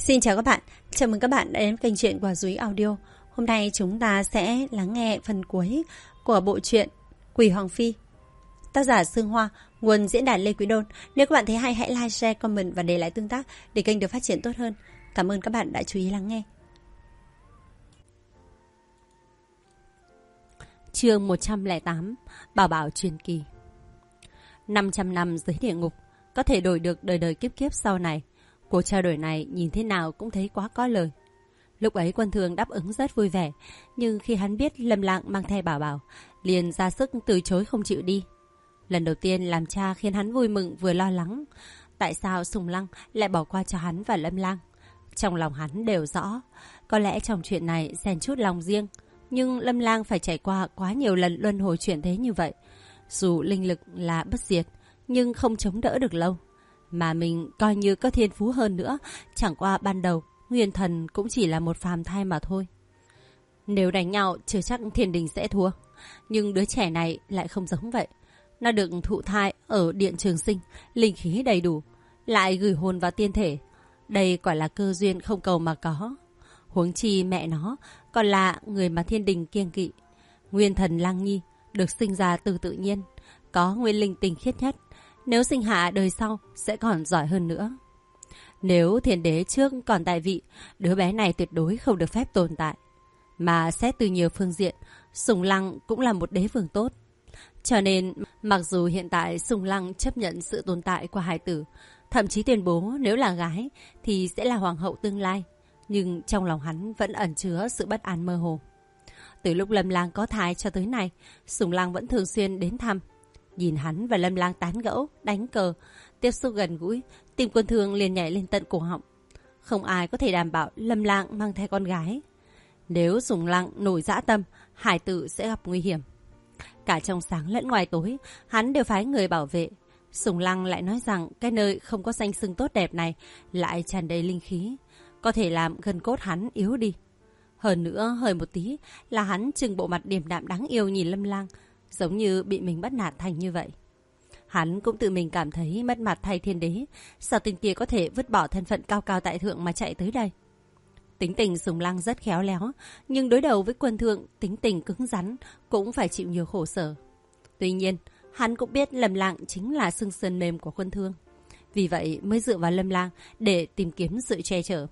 Xin chào các bạn, chào mừng các bạn đã đến kênh truyện Quả Dúy Audio. Hôm nay chúng ta sẽ lắng nghe phần cuối của bộ truyện Quỷ Hoàng Phi. Tác giả Sương Hoa, nguồn diễn đàn Lê Quý Đôn. Nếu các bạn thấy hay hãy like, share, comment và để lại tương tác để kênh được phát triển tốt hơn. Cảm ơn các bạn đã chú ý lắng nghe. Chương 108, Bảo Bảo truyền kỳ. 500 năm dưới địa ngục có thể đổi được đời đời kiếp kiếp sau này. Cuộc trao đổi này nhìn thế nào cũng thấy quá có lời. Lúc ấy Quân Thương đáp ứng rất vui vẻ, nhưng khi hắn biết Lâm Lang mang theo Bảo Bảo, liền ra sức từ chối không chịu đi. Lần đầu tiên làm cha khiến hắn vui mừng vừa lo lắng. Tại sao Sùng Lăng lại bỏ qua cho hắn và Lâm Lang? Trong lòng hắn đều rõ, có lẽ trong chuyện này xen chút lòng riêng, nhưng Lâm Lang phải trải qua quá nhiều lần luân hồi chuyển thế như vậy. Dù linh lực là bất diệt, nhưng không chống đỡ được lâu. Mà mình coi như có thiên phú hơn nữa, chẳng qua ban đầu Nguyên Thần cũng chỉ là một phàm thai mà thôi. Nếu đánh nhau chưa chắc Thiên Đình sẽ thua, nhưng đứa trẻ này lại không giống vậy. Nó được thụ thai ở Điện Trường Sinh, linh khí đầy đủ, lại gửi hồn vào tiên thể. Đây quả là cơ duyên không cầu mà có. Huống chi mẹ nó còn là người mà Thiên Đình kiêng kỵ. Nguyên Thần Lang Nhi được sinh ra từ tự nhiên, có nguyên linh tinh khiết nhất. Nếu sinh hạ đời sau sẽ còn giỏi hơn nữa. Nếu Thiên Đế trước còn tại vị, đứa bé này tuyệt đối không được phép tồn tại. Mà xét từ nhiều phương diện, Sùng Lăng cũng là một đế vương tốt. Cho nên mặc dù hiện tại Sùng Lăng chấp nhận sự tồn tại của hài tử, thậm chí tuyên bố nếu là gái thì sẽ là hoàng hậu tương lai, nhưng trong lòng hắn vẫn ẩn chứa sự bất an mơ hồ. Từ lúc Lâm Lang có thai cho tới nay, Sùng Lăng vẫn thường xuyên đến thăm. Nhìn hắn và Lâm Lang tán gẫu, đánh cờ, tiếp xúc gần gũi, tim Quân Thương liền nhảy lên tận cổ họng. Không ai có thể đảm bảo Lâm Lang mang theo con gái. Nếu Sùng Lăng nổi dã tâm, hải tử sẽ gặp nguy hiểm. Cả trong sáng lẫn ngoài tối, hắn đều phái người bảo vệ. Sùng Lăng lại nói rằng cái nơi không có danh xưng tốt đẹp này lại tràn đầy linh khí, có thể làm gân cốt hắn yếu đi. Hơn nữa, hơi một tí là hắn trừng bộ mặt điềm đạm đáng yêu nhìn Lâm Lang, giống như bị mình bắt nạt thành như vậy. Hắn cũng tự mình cảm thấy mất mặt thay Thiên Đế. Sao tên kia có thể vứt bỏ thân phận cao cao tại thượng mà chạy tới đây? Tính tình Sùng Lăng rất khéo léo, nhưng đối đầu với Quân Thương tính tình cứng rắn cũng phải chịu nhiều khổ sở. Tuy nhiên, hắn cũng biết Lâm Lang chính là xương sườn mềm của Quân Thương, vì vậy mới dựa vào Lâm Lang để tìm kiếm sự che chở.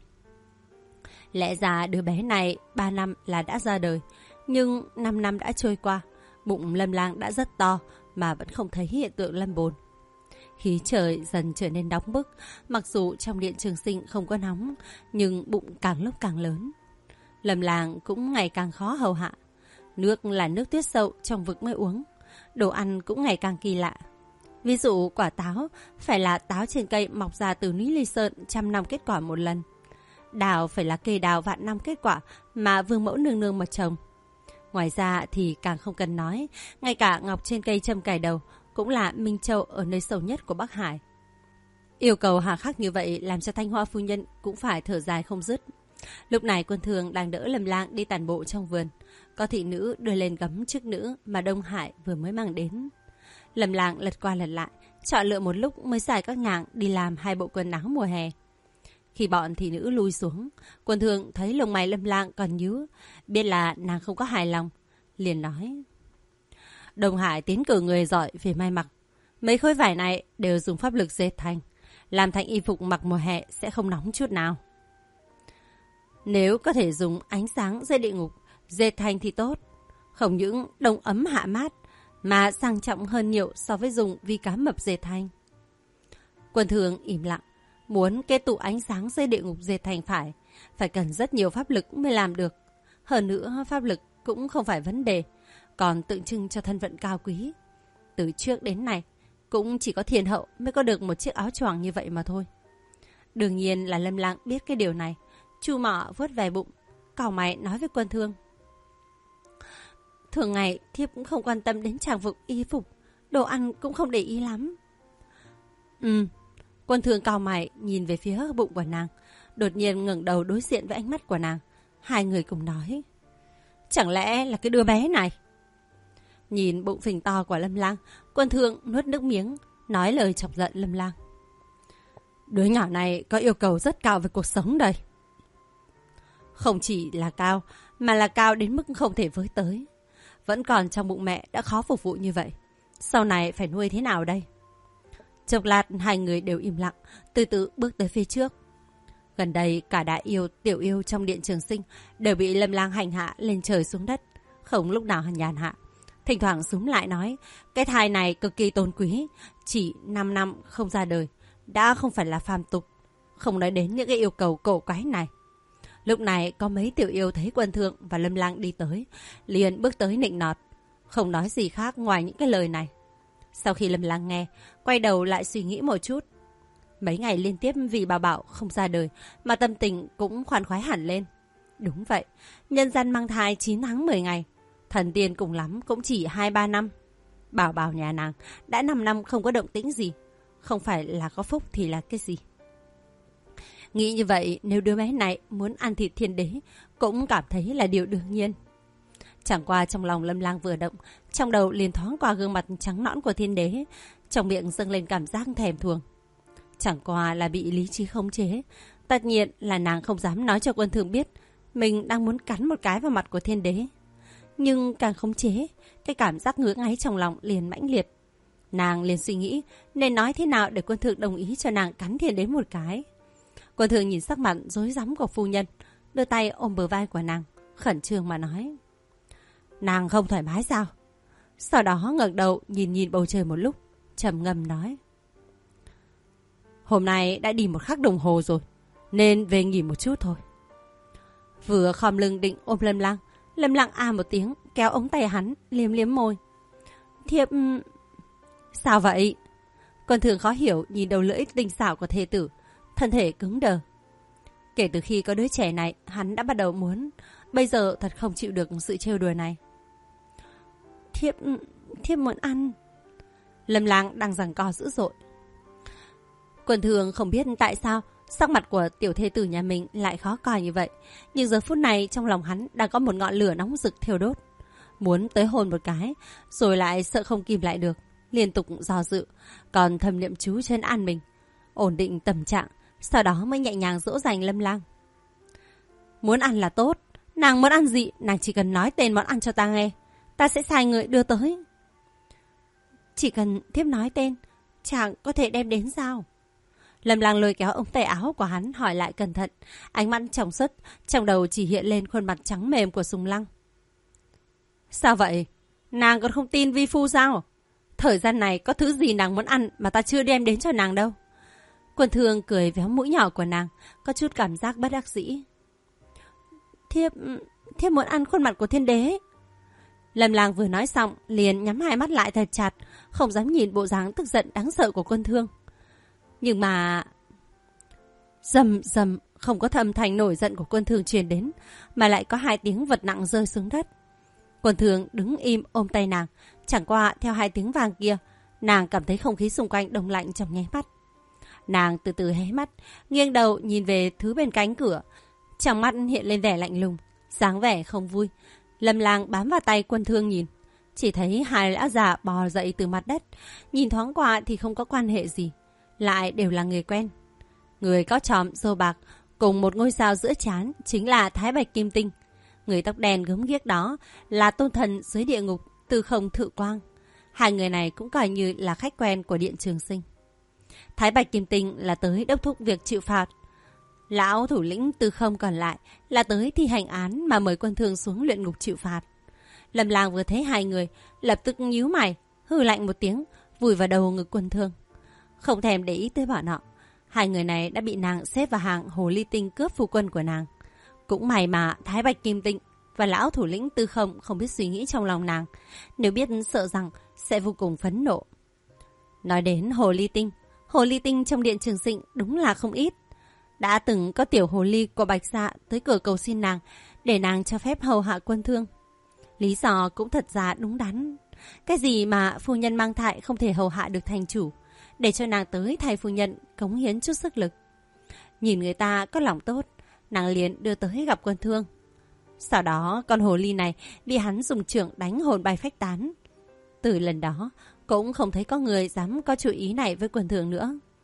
Lẽ ra đứa bé này 3 năm là đã ra đời, nhưng 5 năm đã trôi qua. Bụng Lâm Lang đã rất to mà vẫn không thấy hiện tượng lâm bồn. Khí trời dần trở nên nóng bức, mặc dù trong Điện Trường Sinh không có nóng, nhưng bụng càng lúc càng lớn. Lâm Lang cũng ngày càng khó hầu hạ. Nước là nước tuyết sâu trong vực mới uống. Đồ ăn cũng ngày càng kỳ lạ. Ví dụ quả táo phải là táo trên cây mọc ra từ núi Ly Sơn 100 năm kết quả một lần. Đào phải là cây đào vạn năm kết quả mà vương mẫu nương nương mà trồng. Ngoài ra thì càng không cần nói, ngay cả ngọc trên cây châm cài đầu cũng là minh châu ở nơi sâu nhất của Bắc Hải. Yêu cầu hà khắc như vậy làm cho Thanh Hoa phu nhân cũng phải thở dài không dứt. Lúc này Quân Thương đang đỡ Lâm Lang đi tản bộ trong vườn. Có thị nữ đưa lên gấm chức nữ mà Đông Hải vừa mới mang đến. Lâm Lang lật qua lật lại, chọn lựa một lúc mới xài các nàng đi làm 2 bộ quần áo mùa hè. Khi bọn thị nữ lui xuống, Quân Thương thấy lông mày Lâm Lang còn nhíu, biết là nàng không có hài lòng, liền nói: Đông Hải tiến cử người giỏi về may mặc, mấy khối vải này đều dùng pháp lực dệt thành, làm thành y phục mặc mùa hè sẽ không nóng chút nào. Nếu có thể dùng ánh sáng dưới địa ngục dệt thành thì tốt, không những đông ấm hạ mát mà sang trọng hơn nhiều so với dùng vi cá mập dệt thành. Quân Thương im lặng. Muốn cái tủ ánh sáng dưới địa ngục dệt thành phải cần rất nhiều pháp lực mới làm được. Hơn nữa pháp lực cũng không phải vấn đề, còn tượng trưng cho thân phận cao quý. Từ trước đến nay cũng chỉ có thiên hậu mới có được một chiếc áo choàng như vậy mà thôi. Đương nhiên là Lâm Lang biết cái điều này. Chu Mọ vuốt về bụng, cau mày nói với Quân Thương: Thường ngày thiếp cũng không quan tâm đến trang phục y phục, đồ ăn cũng không để ý lắm. Quân Thương cau mày nhìn về phía bụng của nàng, đột nhiên ngẩng đầu đối diện với ánh mắt của nàng. Hai người cùng nói: Chẳng lẽ là cái đứa bé này? Nhìn bụng phình to của Lâm Lang, Quân Thương nuốt nước miếng, nói lời chọc giận Lâm Lang: Đứa nhỏ này có yêu cầu rất cao về cuộc sống đây. Không chỉ là cao, mà là cao đến mức không thể với tới. Vẫn còn trong bụng mẹ đã khó phục vụ như vậy. Sau này phải nuôi thế nào đây? Chốc lát hai người đều im lặng, từ từ bước tới phía trước. Gần đây cả đại yêu, tiểu yêu trong điện Trường Sinh đều bị Lâm Lang hành hạ lên trời xuống đất, không lúc nào nhàn hạ. Thỉnh thoảng súm lại nói, cái thai này cực kỳ tôn quý, chỉ 5 năm không ra đời, đã không phải là phàm tục. Không nói đến những cái yêu cầu cổ quái này. Lúc này có mấy tiểu yêu thấy Quân Thương và Lâm Lang đi tới, liền bước tới nịnh nọt, không nói gì khác ngoài những cái lời này. Sau khi Lâm Lang nghe, quay đầu lại suy nghĩ một chút. Mấy ngày liên tiếp vì Bảo Bảo không ra đời mà tâm tình cũng khoan khoái hẳn lên. Đúng vậy, nhân gian mang thai 9 tháng 10 ngày, thần tiên cùng lắm cũng chỉ 2-3 năm. Bảo Bảo nhà nàng đã 5 năm không có động tĩnh gì, không phải là có phúc thì là cái gì. Nghĩ như vậy, nếu đứa bé này muốn ăn thịt thiên đế cũng cảm thấy là điều đương nhiên. Chẳng qua trong lòng Lâm Lang vừa động, trong đầu liền thoáng qua gương mặt trắng nõn của thiên đế, trong miệng dâng lên cảm giác thèm thuồng. Chẳng qua là bị lý trí khống chế. Tất nhiên là nàng không dám nói cho Quân Thương biết mình đang muốn cắn một cái vào mặt của thiên đế. Nhưng càng khống chế, cái cảm giác ngứa ngáy trong lòng liền mãnh liệt. Nàng liền suy nghĩ nên nói thế nào để Quân Thương đồng ý cho nàng cắn thiên đế một cái. Quân Thương nhìn sắc mặt rối rắm của phu nhân, đưa tay ôm bờ vai của nàng, khẩn trương mà nói. Nàng không thoải mái sao? Sau đó ngẩng đầu nhìn bầu trời một lúc, trầm ngâm nói. Hôm nay đã đi một khắc đồng hồ rồi, nên về nghỉ một chút thôi. Vừa khom lưng định ôm Lâm Lang a một tiếng, kéo ống tay hắn, liếm liếm môi. Thiếp... Sao vậy? Quân Thương khó hiểu nhìn đầu lưỡi tinh xảo của thê tử, thân thể cứng đờ. Kể từ khi có đứa trẻ này, hắn đã bắt đầu muốn, bây giờ thật không chịu được sự trêu đùa này. Thiếp muốn ăn. Lâm Lang đang giằng co dữ dội. Quân Thương không biết tại sao sắc mặt của tiểu thê tử nhà mình lại khó coi như vậy, nhưng giờ phút này trong lòng hắn đang có một ngọn lửa nóng rực thiêu đốt, muốn tới hôn một cái, rồi lại sợ không kìm lại được, liên tục do dự, còn thầm niệm chú trấn an mình, ổn định tâm trạng, sau đó mới nhẹ nhàng dỗ dành Lâm Lang. Muốn ăn là tốt, nàng muốn ăn gì, nàng chỉ cần nói tên món ăn cho ta nghe, ta sẽ sai người đưa tới. Chỉ cần thiếp nói tên, chàng có thể đem đến sao? Lâm Lang lôi kéo ống tay áo của hắn hỏi lại cẩn thận, ánh mắt trong suốt, trong đầu chỉ hiện lên khuôn mặt trắng mềm của Sùng Lăng. Sao vậy? Nàng còn không tin vi phu sao? Thời gian này có thứ gì nàng muốn ăn mà ta chưa đem đến cho nàng đâu. Quân Thương cười véo mũi nhỏ của nàng, có chút cảm giác bất đắc dĩ. Thiếp muốn ăn khuôn mặt của thiên đế. Lâm Lang vừa nói xong liền nhắm hai mắt lại thật chặt, không dám nhìn bộ dáng tức giận đáng sợ của Quân Thương. Nhưng mà... Rầm rầm, không có âm thanh nổi giận của Quân Thương truyền đến, mà lại có 2 tiếng vật nặng rơi xuống đất. Quân Thương đứng im ôm tay nàng, chẳng qua theo 2 tiếng vang kia, nàng cảm thấy không khí xung quanh đông lạnh trong nháy mắt. Nàng từ từ hé mắt, nghiêng đầu nhìn về thứ bên cánh cửa, trong mắt hiện lên vẻ lạnh lùng, dáng vẻ không vui. Lâm Lang bám vào tay Quân Thương nhìn, chỉ thấy 2 lão già bò dậy từ mặt đất, nhìn thoáng qua thì không có quan hệ gì, lại đều là người quen. Người có chòm râu bạc cùng một ngôi sao giữa trán chính là Thái Bạch Kim Tinh. Người tóc đen gớm ghiếc đó là tôn thần dưới địa ngục Tư Không Thự Quang. 2 người này cũng coi như là khách quen của điện Trường Sinh. Thái Bạch Kim Tinh là tới đốc thúc việc chịu phạt, lão thủ lĩnh Tư Không còn lại là tới thi hành án mà mời Quân Thương xuống luyện ngục chịu phạt. Lâm Lang vừa thấy 2 người, lập tức nhíu mày, hừ lạnh một tiếng, vùi vào đầu ngực Quân Thương, không thèm để ý tới bọn họ. 2 người này đã bị nàng xếp vào hàng hồ ly tinh cướp phu quân của nàng. Cũng may mà Thái Bạch Kim Tinh và lão thủ lĩnh Tư không biết suy nghĩ trong lòng nàng, nếu biết sợ rằng sẽ vô cùng phẫn nộ. Nói đến hồ ly tinh trong điện Trường Sinh đúng là không ít. Đã từng có tiểu hồ ly của Bạch Dạ tới cửa cầu xin nàng để nàng cho phép hầu hạ Quân Thương. Lý do cũng thật ra đúng đắn. Cái gì mà phu nhân mang thai không thể hầu hạ được thành chủ, để cho nàng tới thay phu nhân cống hiến chút sức lực. Nhìn người ta có lòng tốt, nàng liền đưa tới gặp Quân Thương. Sau đó con hồ ly này bị hắn dùng chưởng đánh hồn bay phách tán. Từ lần đó cũng không thấy có người dám có chủ ý này với Quân Thương nữa.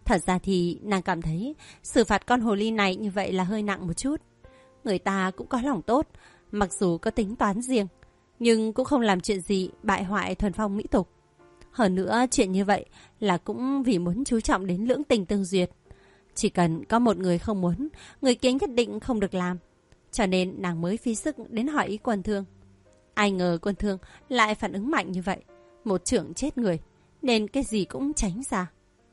Thật ra thì nàng cảm thấy xử phạt con hồ ly này như vậy là hơi nặng một chút. Người ta cũng có lòng tốt, mặc dù có tính toán riêng, nhưng cũng không làm chuyện gì bại hoại thuần phong mỹ tục. Hơn nữa chuyện như vậy là cũng vì muốn chú trọng đến lưỡng tình tương duyệt. Chỉ cần có một người không muốn, người kia nhất định không được làm. Cho nên nàng mới phí sức đến hỏi ý Quân Thương. Ai ngờ Quân Thương lại phản ứng mạnh như vậy. Một chưởng chết người, nên cái gì cũng tránh ra.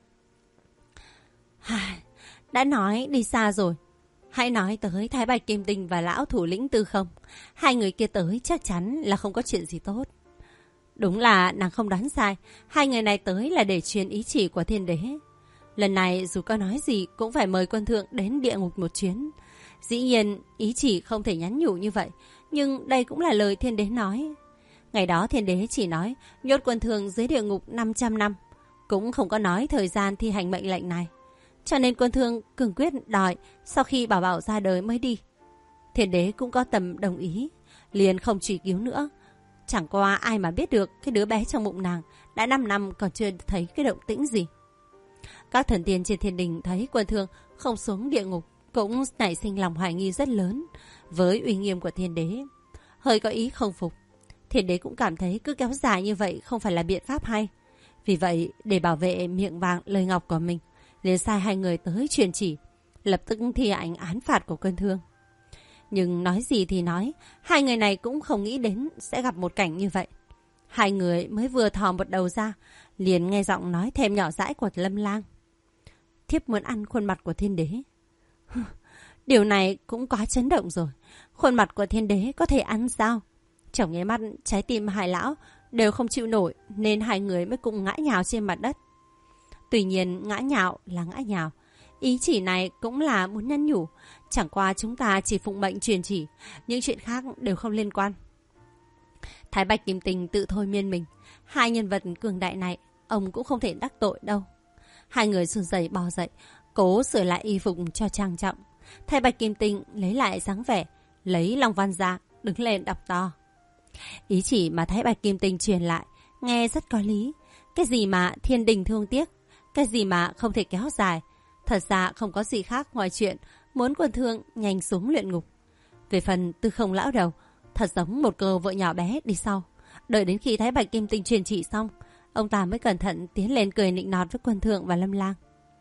Đã nói đi xa rồi. Hãy nói tới Thái Bạch Kim Tinh và lão thủ lĩnh Tư Không. Hai người kia tới chắc chắn là không có chuyện gì tốt. Đúng là nàng không đoán sai. Hai người này tới là để truyền ý chỉ của thiên đế. Lần này dù có nói gì cũng phải mời Quân Thương đến địa ngục một chuyến. Dĩ nhiên ý chỉ không thể nhắn nhủ như vậy, nhưng đây cũng là lời thiên đế nói. Ngày đó thiên đế chỉ nói nhốt Quân Thương dưới địa ngục 500 năm, cũng không có nói thời gian thi hành mệnh lệnh này. Cho nên Quân Thương cương quyết đòi sau khi Bảo Bảo ra đời mới đi. Thiên đế cũng có tầm đồng ý, liền không truy cứu nữa. Chẳng qua ai mà biết được cái đứa bé trong bụng nàng đã 5 năm còn chưa thấy cái động tĩnh gì. Các thần tiên trên thiên đình thấy Quân Thương không xuống địa ngục cũng nảy sinh lòng hoài nghi rất lớn với uy nghiêm của thiên đế. Hơi có ý không phục. Thiên đế cũng cảm thấy cứ kéo dài như vậy không phải là biện pháp hay. Vì vậy để bảo vệ miệng vàng lời ngọc của mình, liền sai hai người tới truyền chỉ, lập tức thi hành án phạt của Quân Thương. Nhưng nói gì thì nói, hai người này cũng không nghĩ đến sẽ gặp một cảnh như vậy. Hai người mới vừa thò một đầu ra, liền nghe giọng nói thêm nhỏ dãi của Lâm Lang. Thiếp muốn ăn khuôn mặt của thiên đế. Điều này cũng quá chấn động rồi. Khuôn mặt của thiên đế có thể ăn sao? Trong nháy mắt trái tim hai lão đều không chịu nổi, nên hai người mới cùng ngã nhào trên mặt đất. Tuy nhiên ngã nhào là ngã nhào, ý chỉ này cũng là muốn nhắn nhủ. Chẳng qua chúng ta chỉ phụng mệnh truyền chỉ, những chuyện khác đều không liên quan. Thái Bạch Kim Tinh tự thôi miên mình. Hai nhân vật cường đại này ông cũng không thể đắc tội đâu. Hai người run rẩy bò dậy, cố sửa lại y phục cho trang trọng. Thái Bạch Kim Tinh lấy lại dáng vẻ, lấy long văn ra, đứng lên đọc to. Ý chỉ mà Thái Bạch Kim Tinh truyền lại nghe rất có lý. Cái gì mà thiên đình thương tiếc, cái gì mà không thể kéo dài, thật ra không có gì khác ngoài chuyện muốn Quân Thương nhanh xuống luyện ngục. Về phần Tư Không lão đầu, thật giống một cô vợ nhỏ bé đi sau. Đợi đến khi Thái Bạch Kim Tinh truyền chỉ xong, ông ta mới cẩn thận tiến lên cười nịnh nọt với Quân Thương và Lâm Lang.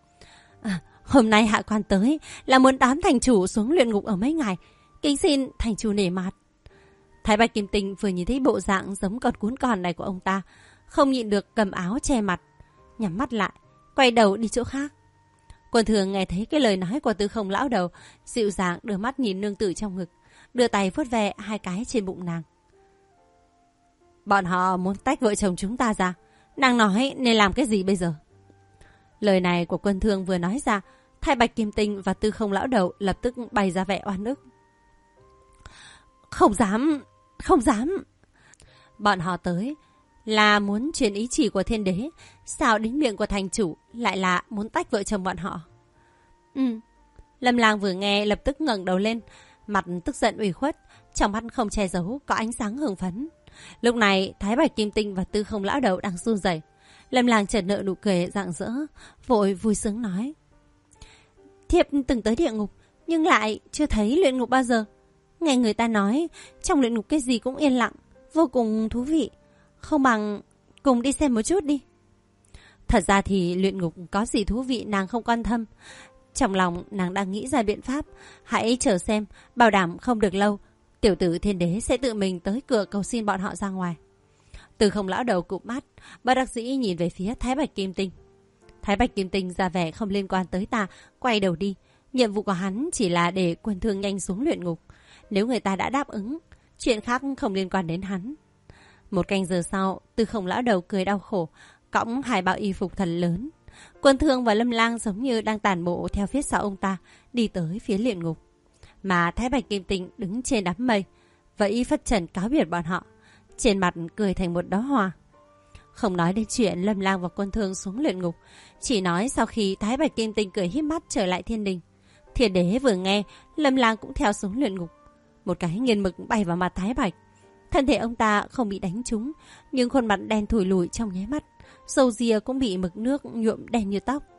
Hôm nay hạ quan tới là muốn đám thành chủ xuống luyện ngục ở mấy ngày, kính xin thành chủ nể mặt. Thái Bạch Kim Tinh vừa nhìn thấy bộ dạng giống con cún con này của ông ta, không nhịn được cầm áo che mặt, nhắm mắt lại, quay đầu đi chỗ khác. Quân Thương nghe thấy cái lời nói của Tư Không lão đầu, dịu dàng đưa mắt nhìn nương tử trong ngực, đưa tay vuốt ve hai cái trên bụng nàng. Bọn họ muốn tách vợ chồng chúng ta ra, nàng nói nên làm cái gì bây giờ? Lời này của Quân Thương vừa nói ra, Thái Bạch Kim Tinh và Tư Không lão đầu lập tức bày ra vẻ oan ức. Không dám, không dám. Bọn họ tới là muốn truyền ý chỉ của thiên đế, sao đến miệng của thành chủ lại là muốn tách vợ chồng bọn họ? Lâm Lang vừa nghe lập tức ngẩng đầu lên, mặt tức giận ủy khuất, trong mắt không che giấu có ánh sáng hưng phấn. Lúc này Thái Bạch Kim Tinh và Tư Không lão đầu đang run rẩy. Lâm Lang chợt nở nụ cười rạng rỡ, vội vui sướng nói: Thiếp từng tới địa ngục, nhưng lại chưa thấy luyện ngục bao giờ. Nghe người ta nói trong luyện ngục cái gì cũng yên lặng, vô cùng thú vị. Không bằng cùng đi xem một chút đi. Thật ra thì luyện ngục có gì thú vị nàng không quan tâm. Trong lòng nàng đang nghĩ ra biện pháp. Hãy chờ xem, bảo đảm không được lâu, tiểu tử thiên đế sẽ tự mình tới cửa cầu xin bọn họ ra ngoài. Tư Không lão đầu cụp mắt, bất đắc dĩ nhìn về phía Thái Bạch Kim Tinh. Thái Bạch Kim Tinh ra vẻ không liên quan tới ta, quay đầu đi. Nhiệm vụ của hắn chỉ là để Quân Thương nhanh xuống luyện ngục. Nếu người ta đã đáp ứng, chuyện khác không liên quan đến hắn. Một canh giờ sau, Tư Không lão đầu cười đau khổ, cõng hai bao y phục thần lớn. Quân Thương và Lâm Lang giống như đang tản bộ theo phía sau ông ta, đi tới phía luyện ngục. Mà Thái Bạch Kim Tinh đứng trên đám mây, vẫy phất trần cáo biệt bọn họ, trên mặt cười thành một đóa hoa. Không nói đến chuyện Lâm Lang và Quân Thương xuống luyện ngục, chỉ nói sau khi Thái Bạch Kim Tinh cười híp mắt trở lại thiên đình. Thiên đế vừa nghe, Lâm Lang cũng theo xuống luyện ngục. Một cái nghiền mực bay vào mặt Thái Bạch. Thân thể ông ta không bị đánh trúng, nhưng khuôn mặt đen thủi lùi trong nháy mắt, râu ria cũng bị mực nước nhuộm đen như tóc.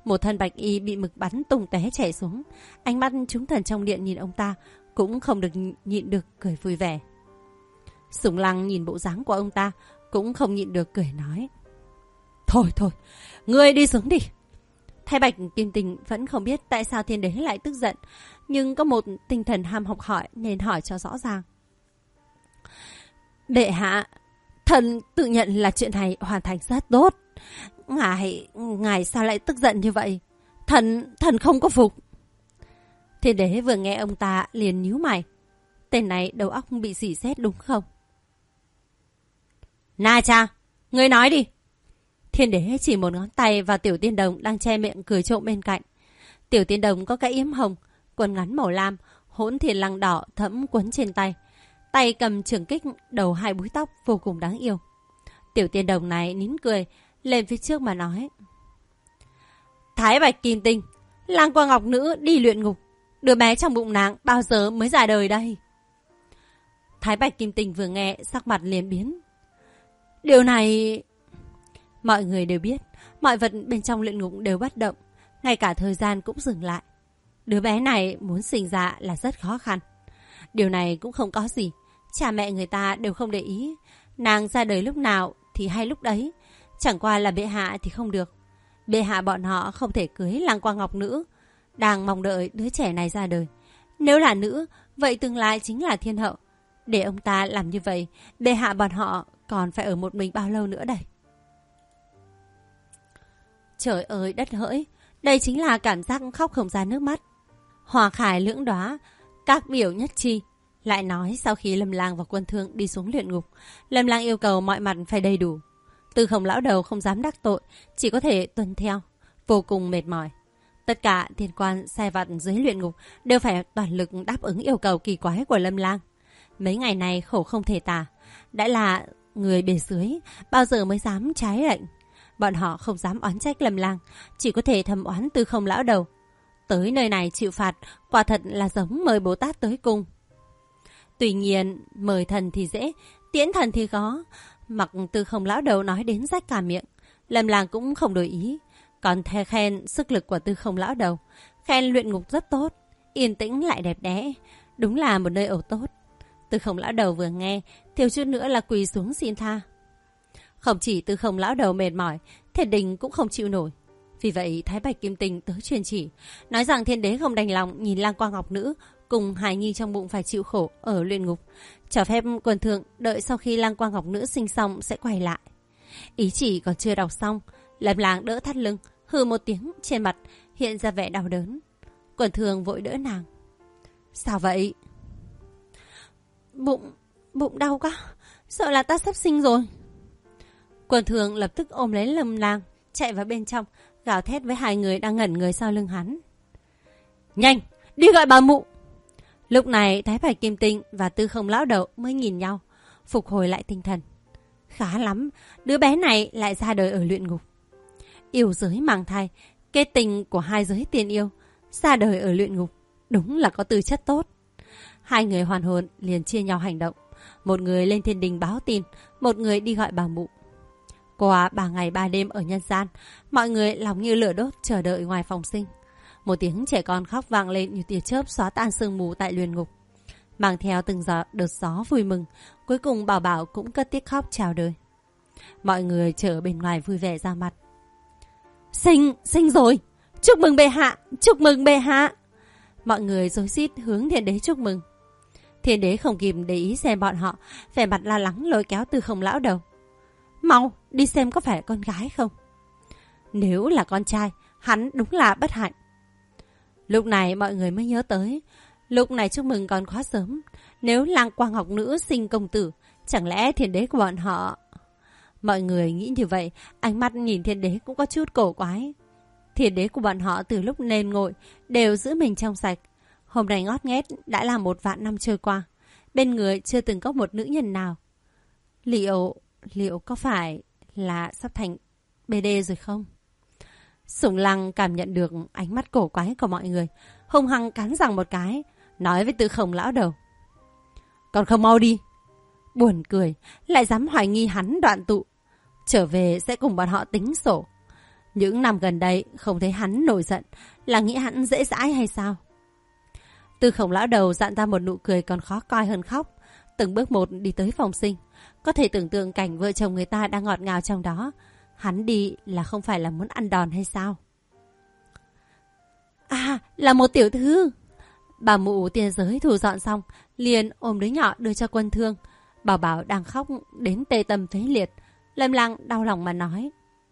Một thân bạch y bị mực bắn tung tóe chảy xuống. Ánh mắt chúng thần trong điện nhìn ông ta cũng không được nhịn được cười vui vẻ. Sùng Lăng nhìn bộ dáng của ông ta cũng không nhịn được cười nói: Thôi, ngươi đi xuống đi. Thái Bạch Kim Tinh vẫn không biết tại sao thiên đế lại tức giận, nhưng có một tinh thần ham học hỏi nên hỏi cho rõ ràng. Đệ hạ, thần tự nhận là chuyện này hoàn thành rất tốt. Ngài sao lại tức giận như vậy? Thần không có phục. Thiên đế vừa nghe ông ta liền nhíu mày. Tên này đầu óc bị rỉ sét đúng không? Na Cha, ngươi nói đi. Thiên đế chỉ một ngón tay vào Tiểu Tiên Đồng đang che miệng cười trộm bên cạnh. Tiểu Tiên Đồng có cái yếm hồng, quần ngắn màu lam, hỗn thiền lăng đỏ thẫm quấn trên tay. Tay cầm trường kích, đầu hai búi tóc vô cùng đáng yêu. Tiểu Tiên Đồng này nín cười, lên phía trước mà nói: Thái Bạch Kim Tinh, Lang Quang Ngọc Nữ đi luyện ngục. Đứa bé trong bụng nàng bao giờ mới ra đời đây? Thái Bạch Kim Tinh vừa nghe sắc mặt liền biến. Điều này... Mọi người đều biết, mọi vật bên trong luyện ngục đều bất động, ngay cả thời gian cũng dừng lại. Đứa bé này muốn sinh ra là rất khó khăn. Điều này cũng không có gì, cha mẹ người ta đều không để ý. Nàng ra đời lúc nào thì hay lúc đấy, chẳng qua là bệ hạ thì không được. Bệ hạ bọn họ không thể cưới Lang Quang Ngọc Nữ, đang mong đợi đứa trẻ này ra đời. Nếu là nữ, vậy tương lai chính là thiên hậu. Để ông ta làm như vậy, bệ hạ bọn họ còn phải ở một mình bao lâu nữa đây? Trời ơi đất hỡi, đây chính là cảm giác khóc không ra nước mắt. Hòa khải lưỡng đóa, các biểu nhất chi. Lại nói sau khi Lâm Lang và Quân Thương đi xuống luyện ngục, Lâm Lang yêu cầu mọi mặt phải đầy đủ. Tư Không lão đầu không dám đắc tội, chỉ có thể tuân theo, vô cùng mệt mỏi. Tất cả thiên quan sai vặt dưới luyện ngục đều phải toàn lực đáp ứng yêu cầu kỳ quái của Lâm Lang. Mấy ngày này khổ không thể tả, đã là người bề dưới, bao giờ mới dám trái lệnh. Bọn họ không dám oán trách Lâm Lang, chỉ có thể thầm oán Tư Không lão đầu. Tới nơi này chịu phạt, quả thật là giống mời Bồ Tát tới cung. Tuy nhiên, mời thần thì dễ, tiễn thần thì khó. Mặc Tư Không lão đầu nói đến rách cả miệng, Lâm Lang cũng không đổi ý. Còn thề khen sức lực của Tư Không lão đầu, khen luyện ngục rất tốt, yên tĩnh lại đẹp đẽ, đúng là một nơi ở tốt. Tư Không lão đầu vừa nghe, thiếu chút nữa là quỳ xuống xin tha. Không chỉ Tư Không lão đầu mệt mỏi, Thiên Đình cũng không chịu nổi. Vì vậy Thái Bạch Kim Tinh tới truyền chỉ, nói rằng thiên đế không đành lòng nhìn Lang Quang Ngọc Nữ cùng hài nhi trong bụng phải chịu khổ ở luyện ngục, cho phép Quân Thượng đợi sau khi Lang Quang Ngọc Nữ sinh xong sẽ quay lại. Ý chỉ còn chưa đọc xong, Lâm Lang đỡ thắt lưng, hừ một tiếng, trên mặt hiện ra vẻ đau đớn. Quân Thượng vội đỡ nàng. Sao vậy? Bụng đau quá, sợ là ta sắp sinh rồi. Quân Thượng lập tức ôm lấy Lâm Lang, chạy vào bên trong, gào thét với hai người đang ngẩn người sau lưng hắn. Nhanh, đi gọi bà mụ. Lúc này Thái Bạch Kim Tinh và Tư Không lão đầu mới nhìn nhau, phục hồi lại tinh thần. Khá lắm, đứa bé này lại ra đời ở luyện ngục. Yêu giới mang thai, kết tình của hai giới tiên yêu, ra đời ở luyện ngục, đúng là có tư chất tốt. Hai người hoàn hồn liền chia nhau hành động. Một người lên thiên đình báo tin, một người đi gọi bà mụ. Qua 3 ngày 3 đêm ở nhân gian, mọi người lòng như lửa đốt chờ đợi ngoài phòng sinh. Một tiếng trẻ con khóc vang lên như tia chớp xóa tan sương mù tại luyện ngục, mang theo từng đợt gió vui mừng. Cuối cùng Bảo Bảo cũng cất tiếng khóc chào đời. Mọi người chờ bên ngoài vui vẻ ra mặt. Sinh rồi, chúc mừng bệ hạ, chúc mừng bệ hạ. Mọi người rối rít hướng thiên đế chúc mừng. Thiên đế không kịp để ý xem bọn họ, vẻ mặt lo lắng lôi kéo Tư Không lão đầu. Mau đi xem có phải con gái không. Nếu là con trai, hắn đúng là bất hạnh. Lúc này mọi người mới nhớ tới, lúc này chúc mừng còn quá sớm. Nếu Lang Quang Ngọc Nữ sinh công tử, chẳng lẽ thiên đế của bọn họ... Mọi người nghĩ như vậy, ánh mắt nhìn thiên đế cũng có chút cổ quái. Thiên đế của bọn họ từ lúc nên ngồi đều giữ mình trong sạch. Hôm nay ngót nghét đã là 1 vạn năm trôi qua, bên người chưa từng có một nữ nhân nào. Liệu có phải là sắp thành BD rồi không? Sùng Lăng cảm nhận được ánh mắt cổ quái của mọi người, hung hăng cắn răng một cái, nói với Tư Không lão đầu. Còn không mau đi. Buồn cười, lại dám hoài nghi hắn đoạn tụ. Trở về sẽ cùng bọn họ tính sổ. Những năm gần đây không thấy hắn nổi giận, là nghĩ hắn dễ dãi hay sao? Tư Khổng lão đầu dặn ra một nụ cười còn khó coi hơn khóc, từng bước một đi tới phòng sinh. Có thể tưởng tượng cảnh vợ chồng người ta đang ngọt ngào trong đó. Hắn đi là không phải là muốn ăn đòn hay sao? À, là một tiểu thư. Bà mụ tiên giới thu dọn xong, liền ôm đứa nhỏ đưa cho Quân Thương. Bảo Bảo đang khóc đến tê tâm phế liệt. Lâm Lang đau lòng mà nói: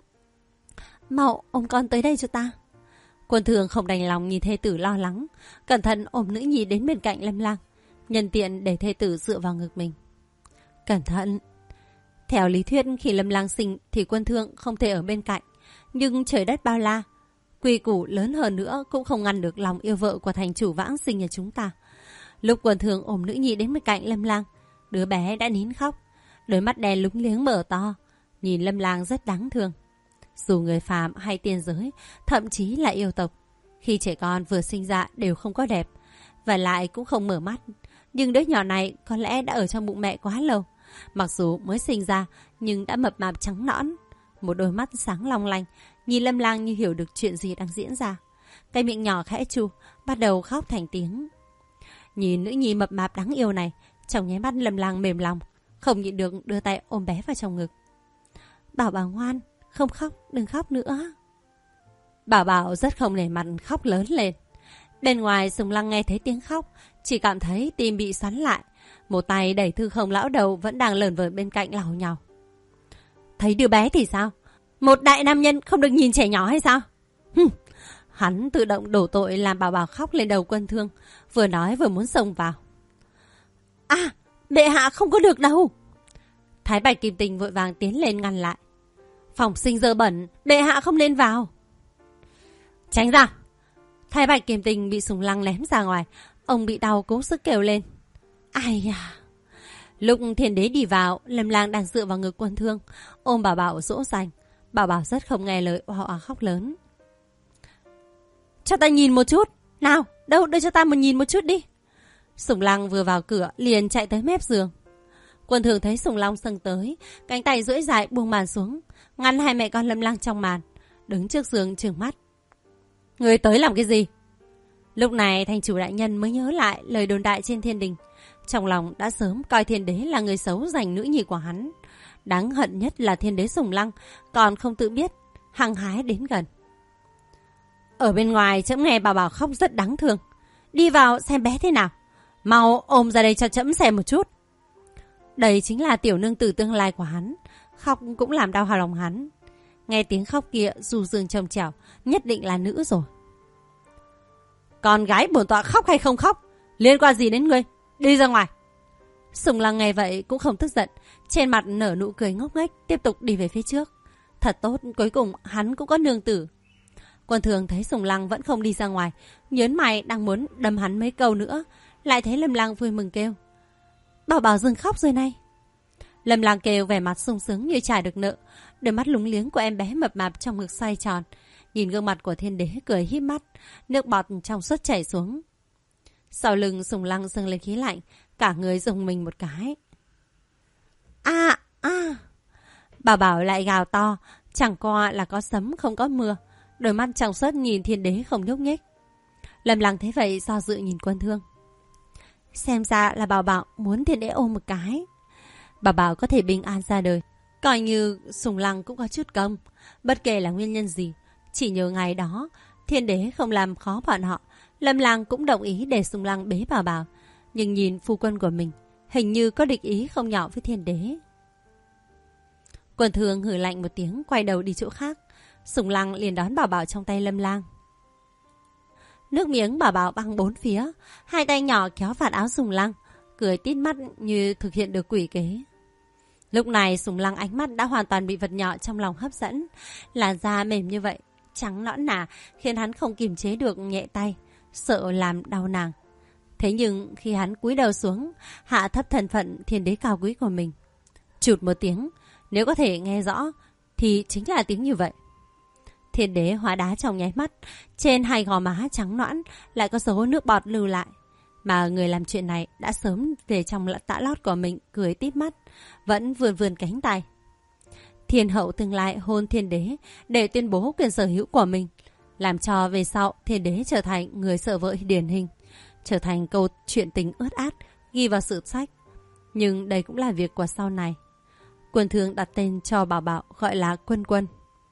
mau ôm con tới đây cho ta. Quân Thương không đành lòng nhìn thê tử lo lắng, cẩn thận ôm nữ nhi đến bên cạnh Lâm Lang, nhân tiện để thê tử dựa vào ngực mình. Cẩn thận. Theo lý thuyết khi Lâm Lang sinh thì Quân Thương không thể ở bên cạnh, nhưng trời đất bao la, quy củ lớn hơn nữa cũng không ngăn được lòng yêu vợ của thành chủ vãng sinh nhà chúng ta. Lúc Quân Thương ôm nữ nhi đến bên cạnh Lâm Lang, đứa bé đã nín khóc, đôi mắt đen lúng liếng mở to, nhìn Lâm Lang rất đáng thương. Dù người phàm hay tiên giới, thậm chí là yêu tộc, khi trẻ con vừa sinh ra đều không có đẹp, và lại cũng không mở mắt. Nhưng đứa nhỏ này có lẽ đã ở trong bụng mẹ quá lâu. Mặc dù mới sinh ra, nhưng đã mập mạp trắng nõn, một đôi mắt sáng long lanh, nhìn Lâm Lang như hiểu được chuyện gì đang diễn ra. Cái miệng nhỏ khẽ chu, bắt đầu khóc thành tiếng. Nhìn nữ nhi mập mạp đáng yêu này, trong nháy mắt Lâm Lang mềm lòng, không nhịn được đưa tay ôm bé vào trong ngực. Bảo Bảo ngoan, không khóc, đừng khóc nữa. Bảo Bảo rất không nể mặt khóc lớn lên. Bên ngoài Sùng Lăng nghe thấy tiếng khóc, chỉ cảm thấy tim bị xoắn lại. Một tay đẩy Tư Không lão đầu vẫn đang lởn vởn bên cạnh lảo nhào. Thấy đứa bé thì sao? Một đại nam nhân không được nhìn trẻ nhỏ hay sao? Hắn tự động đổ tội làm Bảo Bảo khóc lên đầu Quân Thương, vừa nói vừa muốn xông vào. À, bệ hạ không có được đâu. Thái Bạch Kim Tinh vội vàng tiến lên ngăn lại. Phòng sinh dơ bẩn, bệ hạ không nên vào. Tránh ra. Thái Bạch Kim Tinh bị Sùng Lăng ném ra ngoài, ông bị đau cố sức kêu lên. Ai à. Lúc Thiên Đế đi vào, Lâm Lang đang dựa vào ngực Quân Thương, ôm Bảo Bảo dỗ dành. Bảo Bảo rất không nghe lời, oa oa khóc lớn. Cho ta nhìn một chút. Nào, đâu, đưa cho ta nhìn một chút đi. Sùng Lăng vừa vào cửa liền chạy tới mép giường. Quân Thương thấy Sùng Long xông tới, cánh tay duỗi dài buông màn xuống, ngăn hai mẹ con Lâm Lang trong màn, đứng trước giường trừng mắt. Người tới làm cái gì? Lúc này thành chủ đại nhân mới nhớ lại lời đồn đại trên thiên đình. Trong lòng đã sớm coi Thiên Đế là người xấu giành nữ nhi của hắn. Đáng hận nhất là Thiên Đế Sùng Lăng còn không tự biết, hăng hái đến gần. Ở bên ngoài trẫm nghe Bảo Bảo khóc rất đáng thương. Đi vào xem bé thế nào. Mau ôm ra đây cho trẫm xem một chút. Đây chính là tiểu nương tử tương lai của hắn, khóc cũng làm đau lòng hắn. Nghe tiếng khóc kia dù dương trông trẻo, nhất định là nữ rồi. Con gái bổn tọa khóc hay không khóc, liên quan gì đến ngươi? Đi ra ngoài. Sùng Lăng nghe vậy cũng không tức giận, trên mặt nở nụ cười ngốc nghếch, tiếp tục đi về phía trước. Thật tốt, cuối cùng hắn cũng có nương tử. Quân Thường thấy Sùng Lăng vẫn không đi ra ngoài, nhớn mày đang muốn đâm hắn mấy câu nữa, lại thấy Lâm Lang vui mừng kêu. Bảo Bảo dừng khóc rồi này. Lâm Lang kêu vẻ mặt sung sướng như trả được nợ, đôi mắt lúng liếng của em bé mập mạp trong ngực xoay tròn, nhìn gương mặt của Thiên Đế cười híp mắt, nước bọt trong suốt chảy xuống. Sau lưng Sùng Lăng dâng lên khí lạnh, cả người rùng mình một cái. Bảo Bảo lại gào to, chẳng qua là có sấm không có mưa, đôi mắt trong suốt nhìn Thiên Đế không nhúc nhích. Lâm Lang thấy vậy do dự nhìn Quân Thương. Xem ra là Bảo Bảo muốn Thiên Đế ôm một cái. Bảo Bảo có thể bình an ra đời, coi như Sùng Lăng cũng có chút công. Bất kể là nguyên nhân gì, chỉ nhờ ngày đó Thiên Đế không làm khó bọn họ, Lâm Lang cũng đồng ý để Sùng Lăng bế Bảo Bảo. Nhưng nhìn phu quân của mình, hình như có địch ý không nhỏ với Thiên Đế. Quân Thương hừ lạnh một tiếng, quay đầu đi chỗ khác. Sùng Lăng liền đón Bảo Bảo trong tay Lâm Lang. Nước miếng Bảo Bảo băng bốn phía, hai tay nhỏ kéo vạt áo Sùng Lăng, cười tít mắt như thực hiện được quỷ kế. Lúc này Sùng Lăng ánh mắt đã hoàn toàn bị vật nhỏ trong lòng hấp dẫn, làn da mềm như vậy, trắng nõn nà, khiến hắn không kiềm chế được nhẹ tay, sợ làm đau nàng. Thế nhưng khi hắn cúi đầu xuống, hạ thấp thân phận Thiên Đế cao quý của mình, chụt một tiếng, nếu có thể nghe rõ thì chính là tiếng như vậy. Thiên Đế hóa đá trong nháy mắt, trên hai gò má trắng nõn lại có dấu nước bọt lưu lại. Mà người làm chuyện này đã sớm về trong tã lót của mình, cười tít mắt, vẫn vươn vươn cánh tay. Thiên hậu tương lai hôn thiên đế để tuyên bố quyền sở hữu của mình, làm cho về sau thiên đế trở thành người sợ vợ điển hình, trở thành câu chuyện tình ướt át ghi vào sử sách. Nhưng đây cũng là việc của sau này. Quân Thương đặt tên cho Bảo Bảo gọi là Quân Quân.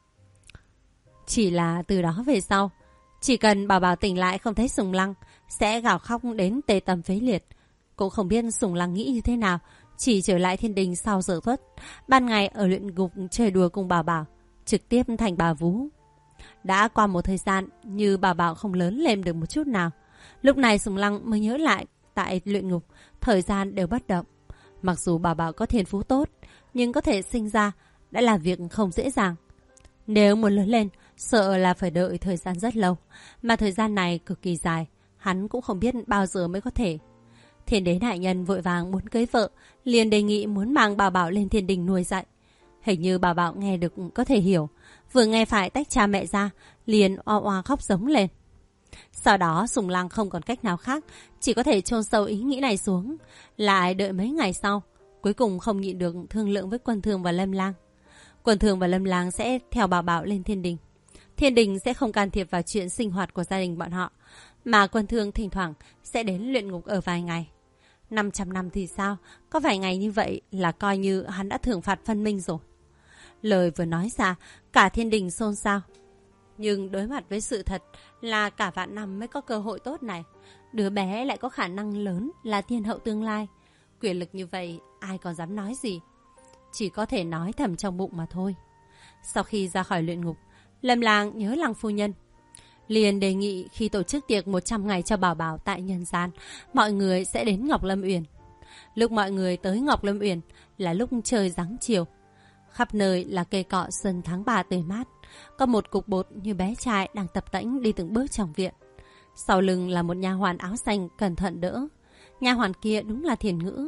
Chỉ là từ đó về sau, chỉ cần Bảo Bảo tỉnh lại không thấy Sùng Lăng sẽ gào khóc đến tê tâm phế liệt. Cũng không biết Sùng Lăng nghĩ như thế nào, chỉ trở lại thiên đình sau giờ tuất, ban ngày ở luyện ngục chơi đùa cùng Bảo Bảo, trực tiếp thành bà vú. Đã qua một thời gian như Bảo Bảo không lớn lên được một chút nào. Lúc này Sùng Lăng mới nhớ lại tại luyện ngục, thời gian đều bất động. Mặc dù Bảo Bảo có thiên phú tốt, nhưng có thể sinh ra đã là việc không dễ dàng. Nếu muốn lớn lên, sợ là phải đợi thời gian rất lâu. Mà thời gian này cực kỳ dài, hắn cũng không biết bao giờ mới có thể. Thiên đế đại nhân vội vàng muốn cưới vợ, liền đề nghị muốn mang Bảo Bảo lên thiên đình nuôi dạy. Hình như Bảo Bảo nghe được có thể hiểu, vừa nghe phải tách cha mẹ ra, liền oa oa khóc giống lên. Sau đó Sùng Lăng không còn cách nào khác, chỉ có thể chôn sâu ý nghĩ này xuống. Lại đợi mấy ngày sau, cuối cùng không nhịn được thương lượng với Quân Thương và Lâm Lang. Quân Thương và Lâm Lang sẽ theo Bảo Bảo lên thiên đình. Thiên đình sẽ không can thiệp vào chuyện sinh hoạt của gia đình bọn họ, mà Quân Thương thỉnh thoảng sẽ đến luyện ngục ở vài ngày. 500 năm thì sao? Có vài ngày như vậy là coi như hắn đã thưởng phạt phân minh rồi. Lời vừa nói ra, cả thiên đình xôn xao. Nhưng đối mặt với sự thật là cả vạn năm mới có cơ hội tốt này. Đứa bé lại có khả năng lớn là thiên hậu tương lai. Quyền lực như vậy, ai còn dám nói gì? Chỉ có thể nói thầm trong bụng mà thôi. Sau khi ra khỏi luyện ngục, Lâm Lang nhớ Lăng phu nhân. Liền đề nghị khi tổ chức tiệc 100 ngày cho Bảo Bảo tại nhân gian, mọi người sẽ đến Ngọc Lâm Uyển. Lúc mọi người tới Ngọc Lâm Uyển là lúc trời giáng chiều. Khắp nơi là cây cọ xuân tháng 3 tươi mát. Có một cục bột như bé trai đang tập tễnh đi từng bước trong viện. Sau lưng là một nha hoàn áo xanh cẩn thận đỡ. Nha hoàn kia đúng là Thiển Ngữ.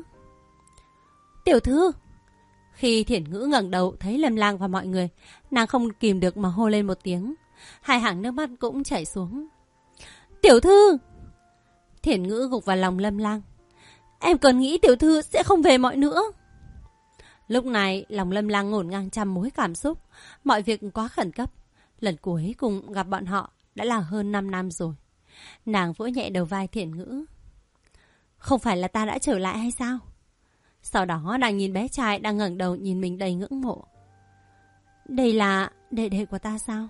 Tiểu thư! Khi Thiển Ngữ ngẩng đầu thấy Lâm Lang và mọi người, nàng không kìm được mà hô lên một tiếng. Hai hàng nước mắt cũng chảy xuống. Tiểu thư! Thiển Ngữ gục vào lòng Lâm Lang. Em còn nghĩ tiểu thư sẽ không về mọi nữa. Lúc này lòng Lâm Lang ngổn ngang trăm mối cảm xúc. Mọi việc quá khẩn cấp. Lần cuối cùng gặp bọn họ đã là hơn 5 năm rồi. Nàng vỗ nhẹ đầu vai Thiển Ngữ. Không phải là ta đã trở lại hay sao? Sau đó nàng nhìn bé trai đang ngẩng đầu nhìn mình đầy ngưỡng mộ. Đây là đệ đệ của ta sao?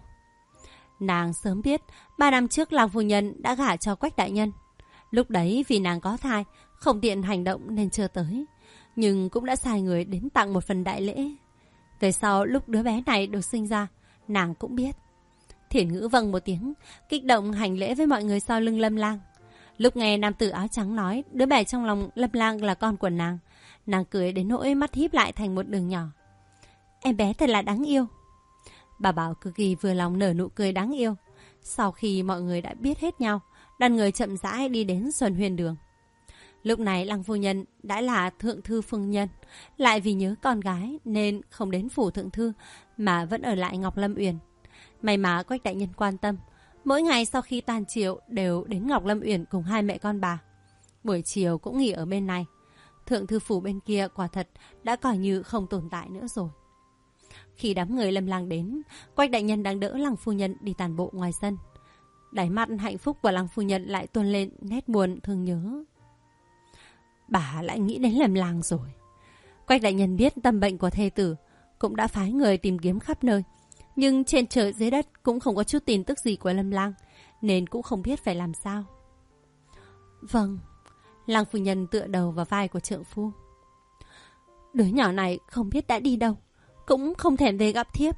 Nàng sớm biết 3 năm trước Lăng phu nhân đã gả cho Quách đại nhân. Lúc đấy vì nàng có thai, không tiện hành động nên chưa tới. Nhưng cũng đã sai người đến tặng một phần đại lễ. Về sau lúc đứa bé này được sinh ra, nàng cũng biết. Thiển Ngữ vâng một tiếng, kích động hành lễ với mọi người sau lưng Lâm Lang. Lúc nghe nam tử áo trắng nói đứa bé trong lòng Lâm Lang là con của nàng, nàng cười đến nỗi mắt híp lại thành một đường nhỏ. Em bé thật là đáng yêu. Bà Bảo cực kỳ vừa lòng nở nụ cười đáng yêu. Sau khi mọi người đã biết hết nhau, đoàn người chậm rãi đi đến Xuân Huyền Đường. Lúc này Lăng phu nhân đã là thượng thư phu nhân, lại vì nhớ con gái nên không đến phủ thượng thư mà vẫn ở lại Ngọc Lâm Uyển. May mà Quách đại nhân quan tâm, mỗi ngày sau khi tan chiều đều đến Ngọc Lâm Uyển cùng hai mẹ con bà. Buổi chiều cũng nghỉ ở bên này. Thượng thư phủ bên kia quả thật đã coi như không tồn tại nữa rồi. Khi đám người Lâm Lang đến, Quách đại nhân đang đỡ Lăng phu nhân đi tàn bộ ngoài sân. Đáy mắt hạnh phúc của Lăng phu nhân lại tuôn lên nét buồn thương nhớ. Bà lại nghĩ đến Lâm Lang rồi. Quách đại nhân biết tâm bệnh của thê tử, cũng đã phái người tìm kiếm khắp nơi. Nhưng trên trời dưới đất cũng không có chút tin tức gì của Lâm Lang, nên cũng không biết phải làm sao. Vâng. Lăng phu nhân tựa đầu vào vai của trượng phu. Đứa nhỏ này không biết đã đi đâu, cũng không thèm về gặp thiếp.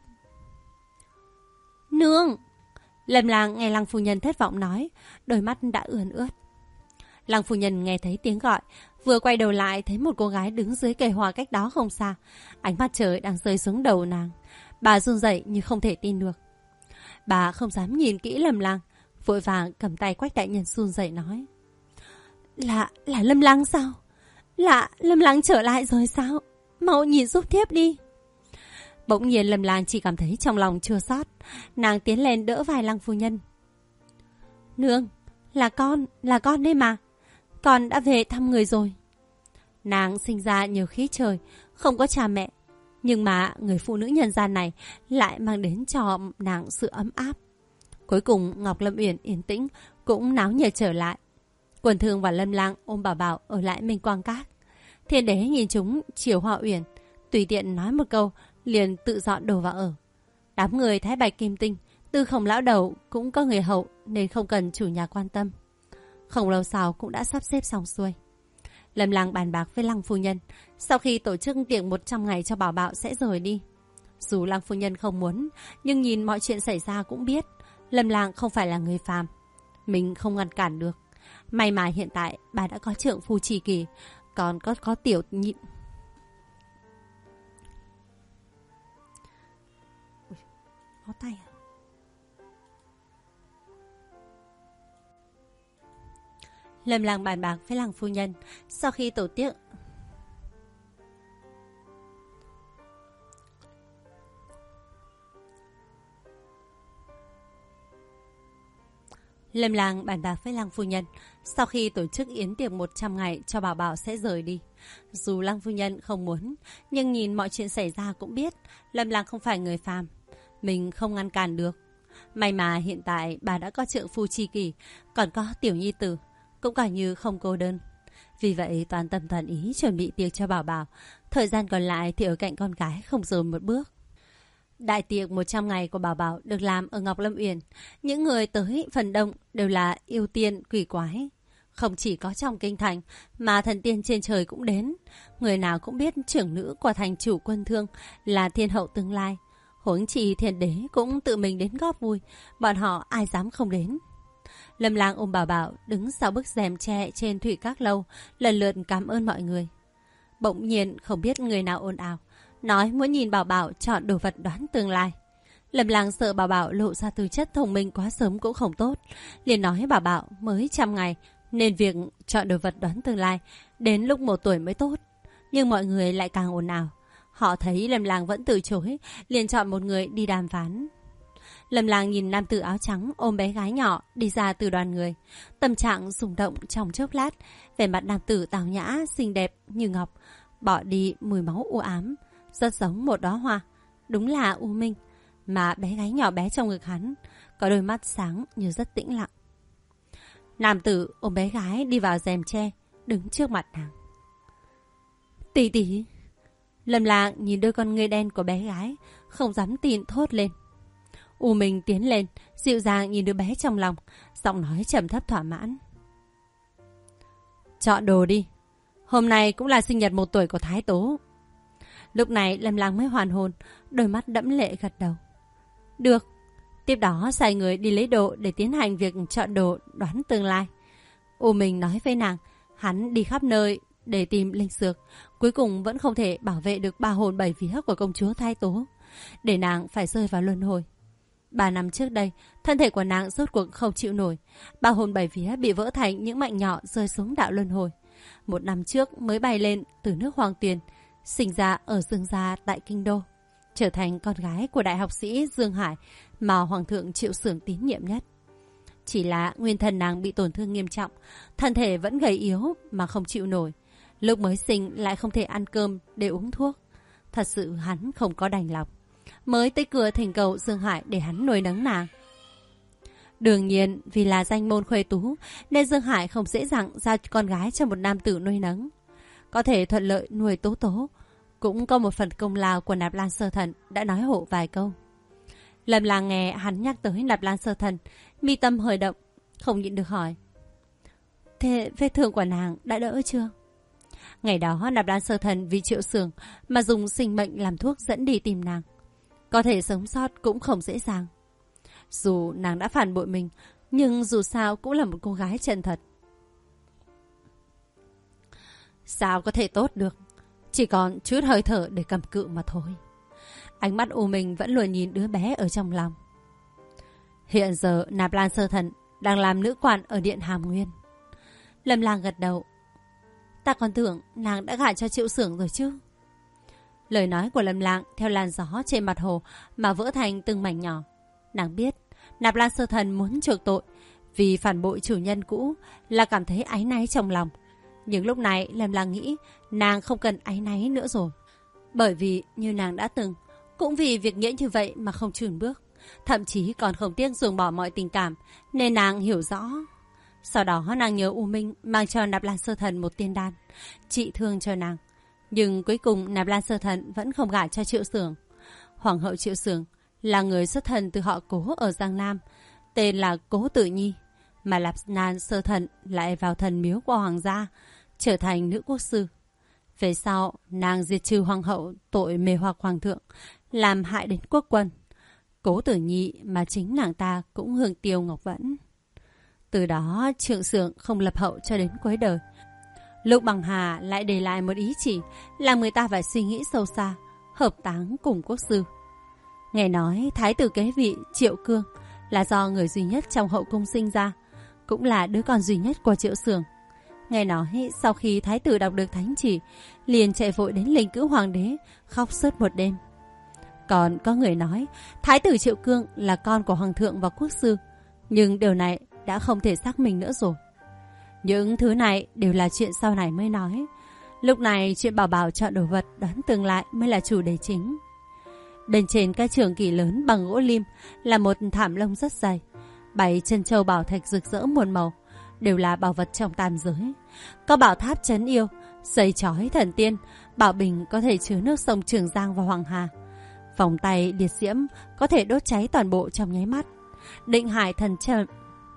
Nương! Lâm Lang nghe Lăng phu nhân thất vọng nói, đôi mắt đã ươn ướt. Lăng phu nhân nghe thấy tiếng gọi, vừa quay đầu lại thấy một cô gái đứng dưới cây hoa cách đó không xa. Ánh mặt trời đang rơi xuống đầu nàng. Bà run rẩy như không thể tin được. Bà không dám nhìn kỹ Lâm Lang, vội vàng cầm tay Quách đại nhân run rẩy nói. Là Lâm Lang sao? Là Lâm Lang trở lại rồi sao? Mau nhìn giúp thiếp đi. Bỗng nhiên Lâm Lang chỉ cảm thấy trong lòng chua xót. Nàng tiến lên đỡ vai Lăng phu nhân. Nương, là con đây mà. Con đã về thăm người rồi. Nàng sinh ra nhờ khí trời, không có cha mẹ. Nhưng mà người phụ nữ nhân gian này lại mang đến cho nàng sự ấm áp. Cuối cùng Ngọc Lâm Uyển yên tĩnh cũng náo nhiệt trở lại. Quần Thường và Lâm Lang ôm Bảo Bảo ở lại Minh Quang Các. Thiên Đế nhìn chúng chiều Hoa Uyển, tùy tiện nói một câu liền tự dọn đồ vào ở. Đám người Thái Bạch Kim Tinh, Tư Không lão đầu cũng có người hậu nên không cần chủ nhà quan tâm. Không lâu sau cũng đã sắp xếp xong xuôi. Lâm Lang bàn bạc với Lăng phu nhân, sau khi tổ chức tiệc 100 ngày cho Bảo Bảo sẽ rời đi. Dù Lăng phu nhân không muốn, nhưng nhìn mọi chuyện xảy ra cũng biết Lâm Lang không phải là người phàm, mình không ngăn cản được. May mà hiện tại bà đã có trượng phu tri kỷ, còn có tiểu nhị. Có tay à? Lâm Lang bàn bạc với Lăng phu nhân, sau khi tổ tiệc Lâm Lang bàn bạc với Lăng phu nhân, sau khi tổ chức yến tiệc 100 ngày cho Bảo Bảo sẽ rời đi. Dù Lăng phu nhân không muốn, nhưng nhìn mọi chuyện xảy ra cũng biết Lâm Lang không phải người phàm, mình không ngăn cản được. May mà hiện tại bà đã có trượng phu tri kỷ, còn có tiểu nhi tử, cũng coi như không cô đơn. Vì vậy toàn tâm toàn ý chuẩn bị tiệc cho Bảo Bảo, thời gian còn lại thì ở cạnh con gái không rời một bước. Đại tiệc 100 ngày của Bảo Bảo được làm ở Ngọc Lâm Uyển. Những người tới phần đông đều là yêu tiên quỷ quái. Không chỉ có trong kinh thành mà thần tiên trên trời cũng đến. Người nào cũng biết trưởng nữ của thành chủ Quân Thương là thiên hậu tương lai. Huống chi Thiên Đế cũng tự mình đến góp vui, bọn họ ai dám không đến. Lâm Lang ôm Bảo Bảo đứng sau bức rèm tre trên thủy các lâu, lần lượt cảm ơn mọi người. Bỗng nhiên không biết người nào ồn ào, nói muốn nhìn Bảo Bảo chọn đồ vật đoán tương lai. Lâm Lang sợ Bảo Bảo lộ ra tư chất thông minh quá sớm cũng không tốt, liền nói Bảo Bảo mới 100 ngày nên việc chọn đồ vật đoán tương lai đến lúc 1 tuổi mới tốt. Nhưng mọi người lại càng ồn ào. Họ thấy Lâm Lang vẫn từ chối, liền chọn một người đi đàm phán. Lâm Lang nhìn nam tử áo trắng ôm bé gái nhỏ đi ra từ đoàn người, tâm trạng rung động trong chốc lát. Vẻ mặt nam tử tào nhã xinh đẹp như ngọc, bỏ đi mùi máu u ám, rất giống một đóa hoa, đúng là U Minh. Mà bé gái nhỏ bé trong ngực hắn có đôi mắt sáng như rất tĩnh lặng. Nam tử ôm bé gái đi vào rèm tre, đứng trước mặt nàng. Tỷ tỷ. Lâm Lang nhìn đôi con ngươi đen của bé gái, không dám tin thốt lên. U Minh tiến lên, dịu dàng nhìn đứa bé trong lòng, giọng nói trầm thấp thỏa mãn. Chọn đồ đi, hôm nay cũng là sinh nhật 1 tuổi của Thái Tố. Lúc này Lâm Lang mới hoàn hồn, đôi mắt đẫm lệ gật đầu. Được. Tiếp đó sai người đi lấy đồ để tiến hành việc chọn đồ đoán tương lai. U Minh nói với nàng, hắn đi khắp nơi để tìm linh dược, cuối cùng vẫn không thể bảo vệ được 3 hồn 7 vía của công chúa Thái Tố, để nàng phải rơi vào luân hồi. 3 năm trước đây, thân thể của nàng rốt cuộc không chịu nổi, 3 hồn 7 vía bị vỡ thành những mảnh nhỏ rơi xuống đạo luân hồi. 1 năm trước mới bay lên từ nước Hoàng Tuyền, sinh ra ở Dương gia tại Kinh Đô, trở thành con gái của đại học sĩ Dương Hải mà Hoàng thượng Triệu Xưởng tín nhiệm nhất. Chỉ là nguyên thần nàng bị tổn thương nghiêm trọng, thân thể vẫn gầy yếu mà không chịu nổi. Lúc mới sinh lại không thể ăn cơm để uống thuốc. Thật sự hắn không có đành lòng, mới tới cửa thỉnh cầu Dương Hải để hắn nuôi nấng nàng. Đương nhiên vì là danh môn khuê tú nên Dương Hải không dễ dàng giao con gái cho một nam tử nuôi nấng. Có thể thuận lợi nuôi Tố Tố, cũng có một phần công lao của Nạp Lan Sơ Thần đã nói hộ vài câu. Lâm Lang nghe hắn nhắc tới Nạp Lan Sơ Thần, mi tâm hơi động, không nhịn được hỏi. Thế vết thương của nàng đã đỡ chưa? Ngày đó Nạp Lan Sơ Thần vì Triệu Xưởng mà dùng sinh mệnh làm thuốc dẫn đi tìm nàng. Có thể sống sót cũng không dễ dàng. Dù nàng đã phản bội mình, nhưng dù sao cũng là một cô gái chân thật. Sao có thể tốt được? Chỉ còn chút hơi thở để cầm cự mà thôi. Ánh mắt U Minh vẫn luôn nhìn đứa bé ở trong lòng. Hiện giờ Nạp Lan Sơ Thần đang làm nữ quan ở Điện Hàm Nguyên. Lâm Lang gật đầu. Ta còn tưởng nàng đã gả cho Triệu Xưởng rồi chứ. Lời nói của Lâm Lang theo làn gió trên mặt hồ mà vỡ thành từng mảnh nhỏ. Nàng biết Nạp Lan Sơ Thần muốn chuộc tội vì phản bội chủ nhân cũ, là cảm thấy áy náy trong lòng. Nhưng lúc này Lâm Lang nghĩ nàng không cần áy náy nữa rồi. Bởi vì như nàng đã từng, cũng vì việc nghĩa như vậy mà không chùn bước, thậm chí còn không tiếc ruồng bỏ mọi tình cảm, nên nàng hiểu rõ. Sau đó nàng nhớ U Minh mang cho Nạp Lan Sơ Thần một tiên đan, trị thương cho nàng. Nhưng cuối cùng Nạp Lan Sơ Thần vẫn không gả cho Triệu Xưởng. Hoàng hậu Triệu Xưởng là người xuất thân từ họ Cố ở Giang Nam, tên là Cố Tử Nhi, mà Nạp Lan Sơ Thần lại vào thần miếu của hoàng gia, trở thành nữ quốc sư. Về sau, nàng diệt trừ hoàng hậu tội mê hoặc hoàng thượng, làm hại đến quốc quân. Cố Tử Nhi mà chính nàng ta cũng hương tiêu ngọc vẫn. Từ đó Triệu Xưởng không lập hậu cho đến cuối đời. Lục Bằng Hà lại để lại một ý chỉ làm người ta phải suy nghĩ sâu xa, hợp táng cùng quốc sư. Nghe nói thái tử kế vị Triệu Cương là do người duy nhất trong hậu cung sinh ra, cũng là đứa con duy nhất của Triệu Xưởng. Nghe nói sau khi thái tử đọc được thánh chỉ, liền chạy vội đến linh cữu hoàng đế, khóc suốt một đêm. Còn có người nói thái tử Triệu Cương là con của hoàng thượng và quốc sư, nhưng điều này đã không thể xác minh nữa rồi. Những thứ này đều là chuyện sau này mới nói. Lúc này chuyện Bảo Bảo chọn đồ vật đón tương lai mới là chủ đề chính. Bên trên cái trường kỷ lớn bằng gỗ lim là một thảm lông rất dày, 7 chân châu bảo thạch rực rỡ muôn màu, đều là bảo vật trong tam giới. Có bảo tháp trấn yêu, dây chói thần tiên, bảo bình có thể chứa nước sông Trường Giang và Hoàng Hà, vòng tay liệt diễm có thể đốt cháy toàn bộ trong nháy mắt. Định hải thần trầm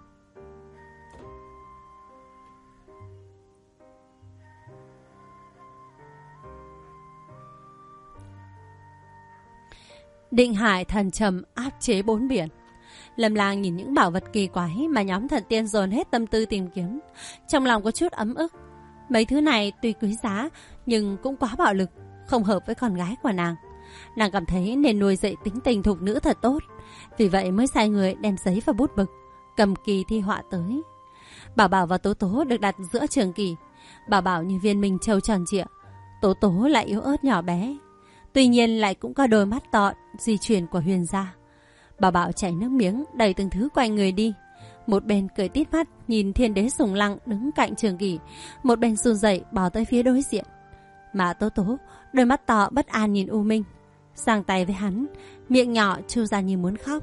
Định hải thần trầm áp chế 4 biển. Lâm Lang nhìn những bảo vật kỳ quái mà nhóm thần tiên dồn hết tâm tư tìm kiếm, trong lòng có chút ấm ức. Mấy thứ này tuy quý giá nhưng cũng quá bạo lực, không hợp với con gái của nàng. Nàng cảm thấy nên nuôi dạy tính tình thục nữ thật tốt, vì vậy mới sai người đem giấy và bút mực cầm kỳ thi họa tới. Bảo Bảo và Tố Tố được đặt giữa trường kỳ. Bảo Bảo như viên minh châu tròn trịa, Tố Tố lại yếu ớt nhỏ bé, tuy nhiên lại cũng có đôi mắt to di truyền của Huyền gia. Bảo Bảo chảy nước miếng đẩy từng thứ quanh người đi, một bên cười tít mắt nhìn Thiên Đế Sùng Lăng đứng cạnh trường kỷ, một bên run rẩy bỏ tới phía đối diện. Mà Tố Tố đôi mắt to bất an nhìn U Minh, giang tay với hắn, miệng nhỏ chu ra như muốn khóc.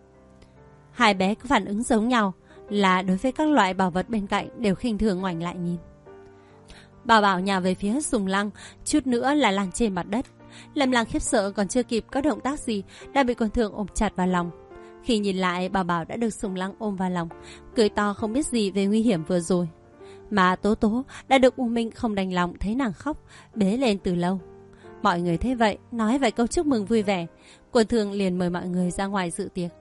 Hai bé có phản ứng giống nhau, là đối với các loại bảo vật bên cạnh đều khinh thường ngoảnh lại nhìn. Bảo Bảo nhào về phía Sùng Lăng, chút nữa là lăn trên mặt đất. Lâm Lang khiếp sợ còn chưa kịp có động tác gì đã bị con thường ôm chặt vào lòng. Khi nhìn lại, Bảo Bảo đã được Sùng Lăng ôm vào lòng, cười to không biết gì về nguy hiểm vừa rồi. Mà Tố Tố đã được U Minh không đành lòng thấy nàng khóc, bế lên từ lâu. Mọi người thấy vậy, nói vài câu chúc mừng vui vẻ. Quân thường liền mời mọi người ra ngoài dự tiệc.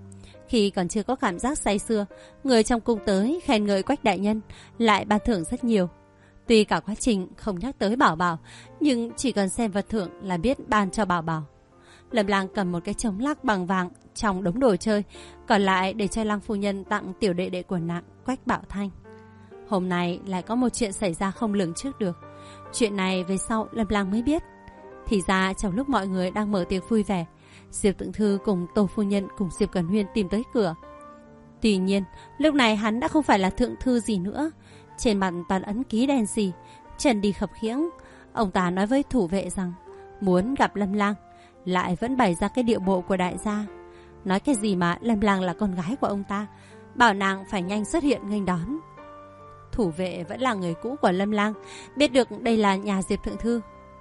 Khi còn chưa có cảm giác say sưa, người trong cung tới khen ngợi Quách đại nhân, lại ban thưởng rất nhiều. Tuy cả quá trình không nhắc tới Bảo Bảo, nhưng chỉ cần xem vật thưởng là biết ban cho Bảo Bảo. Lâm Lang cầm một cái trống lắc bằng vàng trong đống đồ chơi, còn lại để cho Lăng phu nhân tặng tiểu đệ đệ của nàng Quách Bảo Thanh. Hôm nay lại có một chuyện xảy ra không lường trước được. Chuyện này về sau Lâm Lang mới biết. Thì ra trong lúc mọi người đang mở tiệc vui vẻ, Diệp Tượng Thư cùng Tô phu nhân cùng Diệp Cẩn Huyên tìm tới cửa. Tuy nhiên lúc này hắn đã không phải là thượng thư gì nữa, trên mặt toàn ấn ký đen xì, chân đi khập khiễng. Ông ta nói với thủ vệ rằng muốn gặp Lâm Lang, lại vẫn bày ra cái điệu bộ của đại gia. Nói cái gì mà Lâm Lang là con gái của ông ta, bảo nàng phải nhanh xuất hiện nghênh đón. Thủ vệ vẫn là người cũ của Lâm Lang, biết được đây là nhà Diệp Thượng Thư.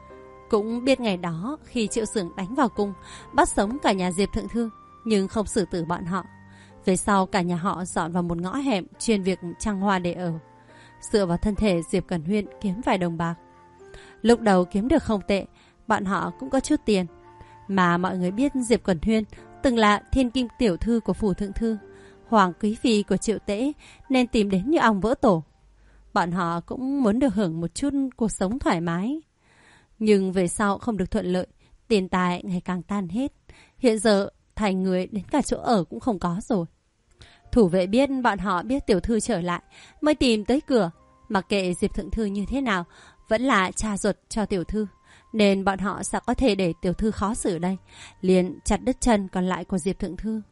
Cũng biết ngày đó khi Triệu Xưởng đánh vào cung, bắt sống cả nhà Diệp Thượng Thư, nhưng không xử tử bọn họ. Về sau cả nhà họ dọn vào một ngõ hẻm chuyên việc trăng hoa để ở, dựa vào thân thể Diệp Cẩn Huyên kiếm vài đồng bạc. Lúc đầu kiếm được không tệ, bọn họ cũng có chút tiền. Mà mọi người biết Diệp Cẩn Huyên từng là thiên kim tiểu thư của phủ thượng thư, hoàng quý phi của Triệu Tễ, nên tìm đến như ong vỡ tổ. Bọn họ cũng muốn được hưởng một chút cuộc sống thoải mái. Nhưng về sau không được thuận lợi, tiền tài ngày càng tan hết. Hiện giờ thành người đến cả chỗ ở cũng không có rồi. Thủ vệ biết bọn họ biết tiểu thư trở lại, mới tìm tới cửa. Mặc kệ Diệp Thượng Thư như thế nào, vẫn là cha ruột cho tiểu thư, nên bọn họ sao có thể để tiểu thư khó xử đây, liền chặt đứt chân còn lại của Diệp Thượng Thư.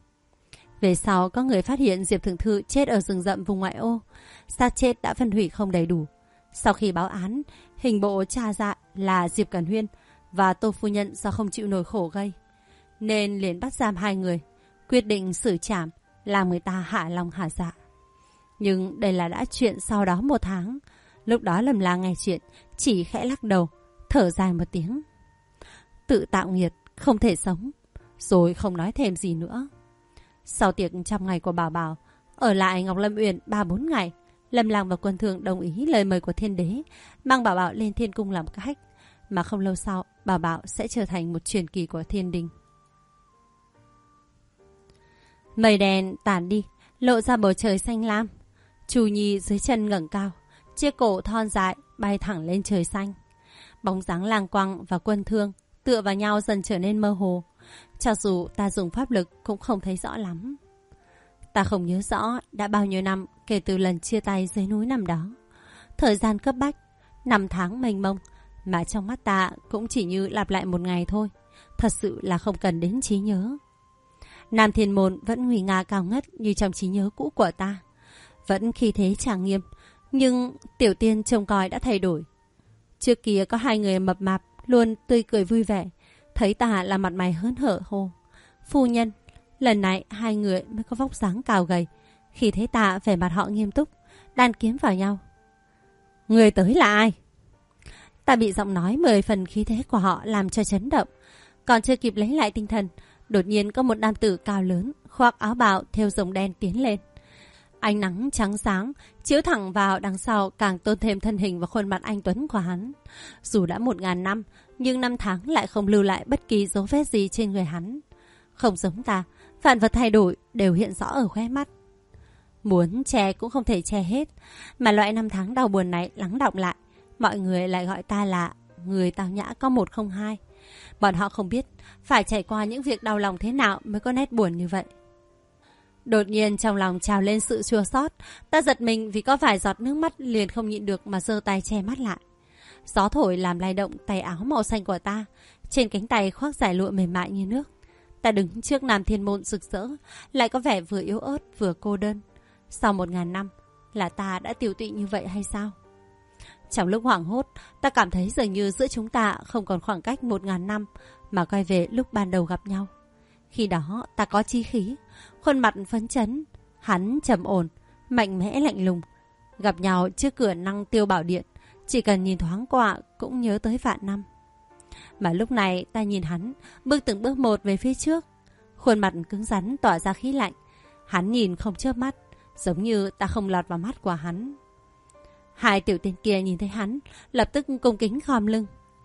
Về sau có người phát hiện Diệp Thượng Thư chết ở rừng rậm vùng ngoại ô, xác chết đã phân hủy không đầy đủ. Sau khi báo án, hình bộ tra ra là Diệp Cẩn Huyên và Tô phu nhân do không chịu nổi khổ gây, nên liền bắt giam hai người, quyết định xử trảm, làm người ta hạ lòng hạ dạ. Nhưng đây là đã chuyện sau đó 1 tháng. Lúc đó Lâm Lang nghe chuyện, chỉ khẽ lắc đầu, thở dài một tiếng. Tự tạo nghiệt, không thể sống. Rồi không nói thêm gì nữa. Sau tiệc trăm ngày của Bảo Bảo, ở lại Ngọc Lâm Uyển 3-4 ngày, Lâm Lang và Quân Thương đồng ý lời mời của Thiên Đế, mang Bảo Bảo lên Thiên Cung làm khách. Mà không lâu sau, Bảo Bảo sẽ trở thành một truyền kỳ của Thiên Đình. Mây đen tản đi, lộ ra bầu trời xanh lam. Chu Nhi dưới chân ngẩng cao, chiếc cổ thon dài bay thẳng lên trời xanh. Bóng dáng Lang Quang và Quân Thương tựa vào nhau dần trở nên mơ hồ. Cho dù ta dùng pháp lực cũng không thấy rõ lắm. Ta không nhớ rõ đã bao nhiêu năm kể từ lần chia tay dưới núi năm đó. Thời gian cấp bách, 5 tháng mênh mông, mà trong mắt ta cũng chỉ như lặp lại một ngày thôi. Thật sự là không cần đến trí nhớ. Nam Thiên Môn vẫn nguy nga cao ngất như trong trí nhớ cũ của ta. Vẫn khí thế trang nghiêm, nhưng Tiểu Tiên trông coi đã thay đổi. Trước kia có 2 người mập mạp luôn tươi cười vui vẻ, thấy ta là mặt mày hớn hở hô: Phu nhân. Lần này 2 người mới có vóc dáng cao gầy. Khi thấy ta, vẻ mặt họ nghiêm túc, đan kiếm vào nhau. Người tới là ai? Ta bị giọng nói 10 phần khí thế của họ làm cho chấn động. Còn chưa kịp lấy lại tinh thần, đột nhiên có một nam tử cao lớn, khoác áo bào thêu rồng đen tiến lên. Ánh nắng trắng sáng chiếu thẳng vào đằng sau, càng tôn thêm thân hình và khuôn mặt anh tuấn của hắn. Dù đã 1000 năm, nhưng 5 tháng lại không lưu lại bất kỳ dấu vết gì trên người hắn. Không giống ta, vạn vật thay đổi đều hiện rõ ở khóe mắt. Muốn che cũng không thể che hết, mà loại 5 tháng đau buồn này lắng đọng lại, mọi người lại gọi ta là người tao nhã có 102. Bọn họ không biết phải trải qua những việc đau lòng thế nào mới có nét buồn như vậy. Đột nhiên trong lòng trào lên sự chua xót. Ta giật mình vì có vài giọt nước mắt, liền không nhịn được mà giơ tay che mắt lại. Gió thổi làm lay động tay áo màu xanh của ta. Trên cánh tay khoác dải lụa mềm mại như nước. Ta đứng trước Nam Thiên Môn rực rỡ, lại có vẻ vừa yếu ớt vừa cô đơn. Sau 1000 năm, là ta đã tiều tụy như vậy hay sao? Trong lúc hoảng hốt, ta cảm thấy dường như giữa chúng ta không còn khoảng cách 1000 năm, mà quay về lúc ban đầu gặp nhau. Khi đó ta có chí khí, khuôn mặt phấn chấn, hắn trầm ổn, mạnh mẽ lạnh lùng. Gặp nhau trước cửa Năng Tiêu Bảo Điện, chỉ cần nhìn thoáng qua cũng nhớ tới vạn năm. Mà lúc này ta nhìn hắn, bước từng bước một về phía trước. Khuôn mặt cứng rắn tỏa ra khí lạnh. Hắn nhìn không chớp mắt, giống như ta không lọt vào mắt của hắn. 2 tiểu tiên kia nhìn thấy hắn, lập tức cung kính khom lưng.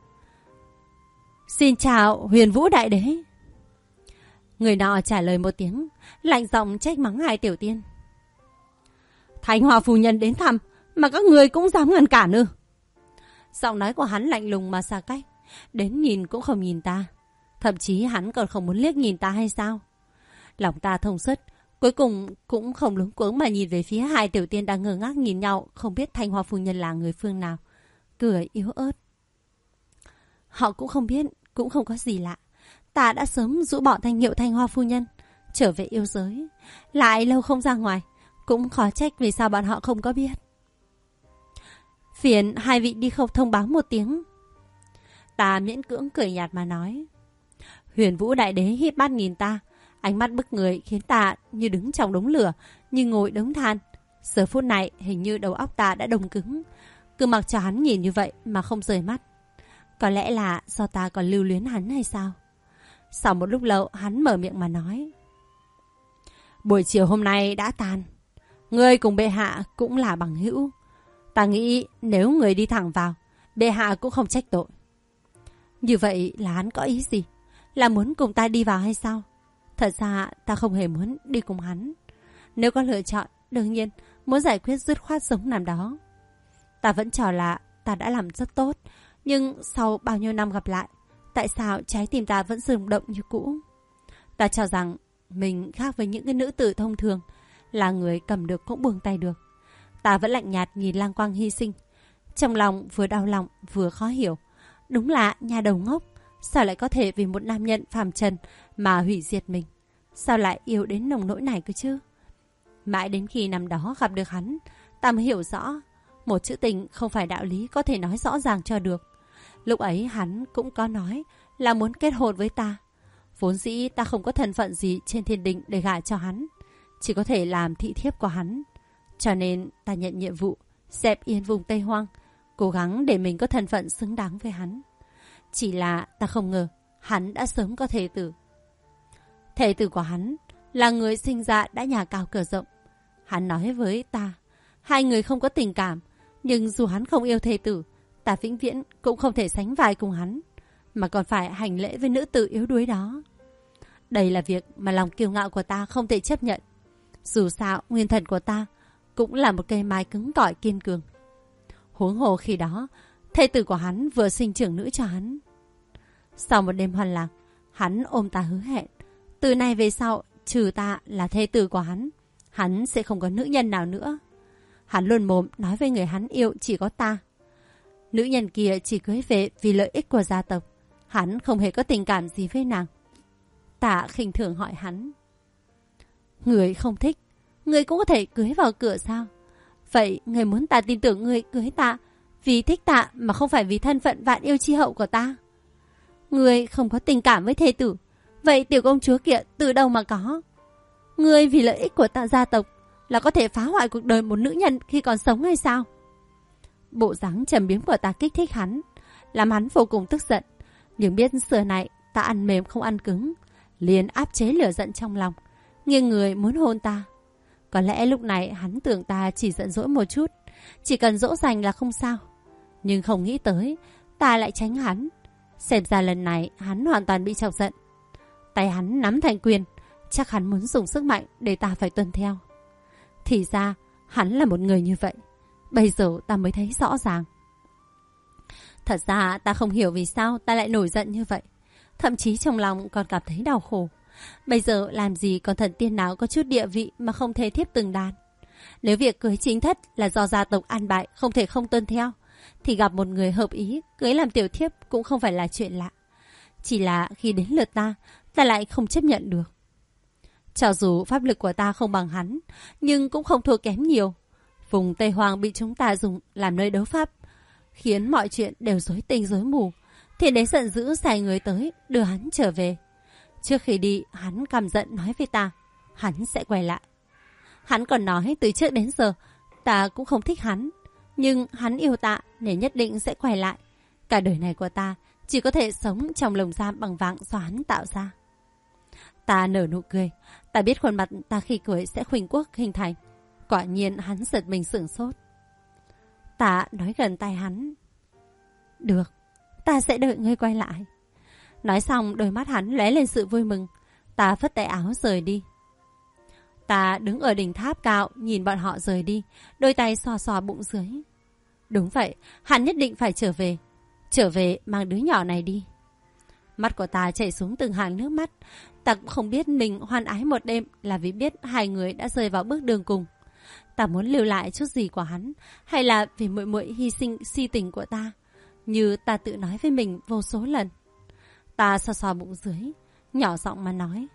Xin chào Huyền Vũ Đại Đế. Người nọ trả lời một tiếng, lạnh giọng trách mắng 2 tiểu tiên. Thanh Hoa phu nhân đến thăm, mà các người cũng dám ngăn cản ư? Giọng nói của hắn lạnh lùng mà xa cách, đến nhìn cũng không nhìn ta. Thậm chí hắn còn không muốn liếc nhìn ta hay sao? Lòng ta thông suốt, cuối cùng cũng không luống cuống mà nhìn về phía 2 tiểu tiên đang ngơ ngác nhìn nhau, không biết Thanh Hoa phu nhân là người phương nào. Cười yếu ớt. Họ cũng không biết, cũng không có gì lạ. Ta đã sớm rũ bỏ danh hiệu Thanh Hoa phu nhân, trở về yêu giới, lại lâu không ra ngoài, cũng khó trách vì sao bọn họ không có biết. Phiền 2 vị đi không thông báo một tiếng. Ta miễn cưỡng cười nhạt mà nói. Huyền Vũ Đại Đế híp mắt nhìn ta, ánh mắt bức người khiến ta như đứng trong đống lửa, như ngồi đống than. Giờ phút này hình như đầu óc ta đã đông cứng, cứ mặc cho hắn nhìn như vậy mà không rời mắt. Có lẽ là do ta còn lưu luyến hắn hay sao? Sau một lúc lâu hắn mở miệng mà nói. Buổi chiều hôm nay đã tàn, ngươi cùng bệ hạ cũng là bằng hữu. Ta nghĩ nếu người đi thẳng vào, bệ hạ cũng không trách tội. Như vậy là hắn có ý gì? Là muốn cùng ta đi vào hay sao? Thật ra ta không hề muốn đi cùng hắn. Nếu có lựa chọn, đương nhiên muốn giải quyết dứt khoát giống năm đó. Ta vẫn cho là ta đã làm rất tốt, nhưng sau bao nhiêu năm gặp lại, tại sao trái tim ta vẫn rung động như cũ? Ta cho rằng mình khác với những cái nữ tử thông thường, là người cầm được cũng buông tay được. Ta vẫn lạnh nhạt nhìn Lang Quang hy sinh, trong lòng vừa đau lòng vừa khó hiểu. Đúng là nhà đầu ngốc, sao lại có thể vì một nam nhân phàm trần mà hủy diệt mình? Sao lại yêu đến nồng nỗi này cơ chứ? Mãi đến khi năm đó gặp được hắn, ta mới hiểu rõ, một chữ tình không phải đạo lý có thể nói rõ ràng cho được. Lúc ấy hắn cũng có nói là muốn kết hôn với ta. Vốn dĩ ta không có thân phận gì trên thiên đình để gả cho hắn, chỉ có thể làm thị thiếp của hắn. Cho nên ta nhận nhiệm vụ dẹp yên vùng Tây Hoang, cố gắng để mình có thân phận xứng đáng với hắn. Chỉ là ta không ngờ hắn đã sớm có thê tử. Thê tử của hắn là người sinh ra đã nhà cao cửa rộng. Hắn nói với ta, hai người không có tình cảm, nhưng dù hắn không yêu thê tử, ta vĩnh viễn cũng không thể sánh vai cùng hắn, mà còn phải hành lễ với nữ tử yếu đuối đó. Đây là việc mà lòng kiêu ngạo của ta không thể chấp nhận. Dù sao, nguyên thần của ta cũng là một cây mai cứng cỏi kiên cường. Huống hồ khi đó, thê tử của hắn vừa sinh trưởng nữ cho hắn. Sau một đêm hoan lạc, hắn ôm ta hứa hẹn, từ nay về sau, trừ ta là thê tử của hắn sẽ không có nữ nhân nào nữa. Hắn luôn mồm nói với người hắn yêu chỉ có ta. Nữ nhân kia chỉ cưới về vì lợi ích của gia tộc. Hắn không hề có tình cảm gì với nàng. Ta khinh thường hỏi hắn, người không thích, người cũng có thể cưới vào cửa sao? Vậy người muốn ta tin tưởng người cưới ta vì thích ta mà không phải vì thân phận vạn yêu chi hậu của ta? Người không có tình cảm với thê tử, vậy tiểu công chúa kia từ đâu mà có? Người vì lợi ích của ta gia tộc là có thể phá hoại cuộc đời một nữ nhân khi còn sống hay sao? Bộ dáng trầm biếm của ta kích thích hắn, làm hắn vô cùng tức giận. Nhưng biết xưa này ta ăn mềm không ăn cứng, liền áp chế lửa giận trong lòng, nghiêng người muốn hôn ta. Có lẽ lúc này hắn tưởng ta chỉ giận dỗi một chút, chỉ cần dỗ dành là không sao. Nhưng không nghĩ tới ta lại tránh hắn. Xem ra lần này hắn hoàn toàn bị chọc giận. Tay hắn nắm thành quyền, chắc hắn muốn dùng sức mạnh để ta phải tuân theo. Thì ra hắn là một người như vậy. Bây giờ ta mới thấy rõ ràng. Thật ra ta không hiểu vì sao ta lại nổi giận như vậy. Thậm chí trong lòng còn cảm thấy đau khổ. Bây giờ làm gì còn thần tiên nào có chút địa vị mà không thể thiếp từng đàn. Nếu việc cưới chính thất là do gia tộc an bài không thể không tuân theo, thì gặp một người hợp ý cưới làm tiểu thiếp cũng không phải là chuyện lạ. Chỉ là khi đến lượt ta lại không chấp nhận được. Cho dù pháp lực của ta không bằng hắn, nhưng cũng không thua kém nhiều. Vùng Tây Hoang bị chúng ta dùng làm nơi đấu pháp, khiến mọi chuyện đều rối tinh rối mù. Thiên đế giận dữ sai người tới đưa hắn trở về. Trước khi đi, hắn căm giận nói với ta, hắn sẽ quay lại. Hắn còn nói từ trước đến giờ ta cũng không thích hắn, nhưng hắn yêu ta nên nhất định sẽ quay lại. Cả đời này của ta chỉ có thể sống trong lồng giam bằng vàng do hắn tạo ra. Ta nở nụ cười. Ta biết khuôn mặt ta khi cười sẽ khuynh quốc hình thành. Quả nhiên hắn giật mình sửng sốt. Ta nói gần tay hắn, được, ta sẽ đợi ngươi quay lại. Nói xong đôi mắt hắn lóe lên sự vui mừng. Ta phất tay áo rời đi. Ta đứng ở đỉnh tháp cao nhìn bọn họ rời đi, đôi tay xoa xoa bụng dưới. Đúng vậy, hắn nhất định phải trở về. Trở về mang đứa nhỏ này đi. Mắt của ta chảy xuống từng hàng nước mắt. Ta cũng không biết mình hoan ái một đêm là vì biết hai người đã rơi vào bước đường cùng. Ta muốn lưu lại chút gì của hắn, hay là vì muội muội hy sinh si tình của ta, như ta tự nói với mình vô số lần. Ta xoa xoa bụng dưới, nhỏ giọng mà nói,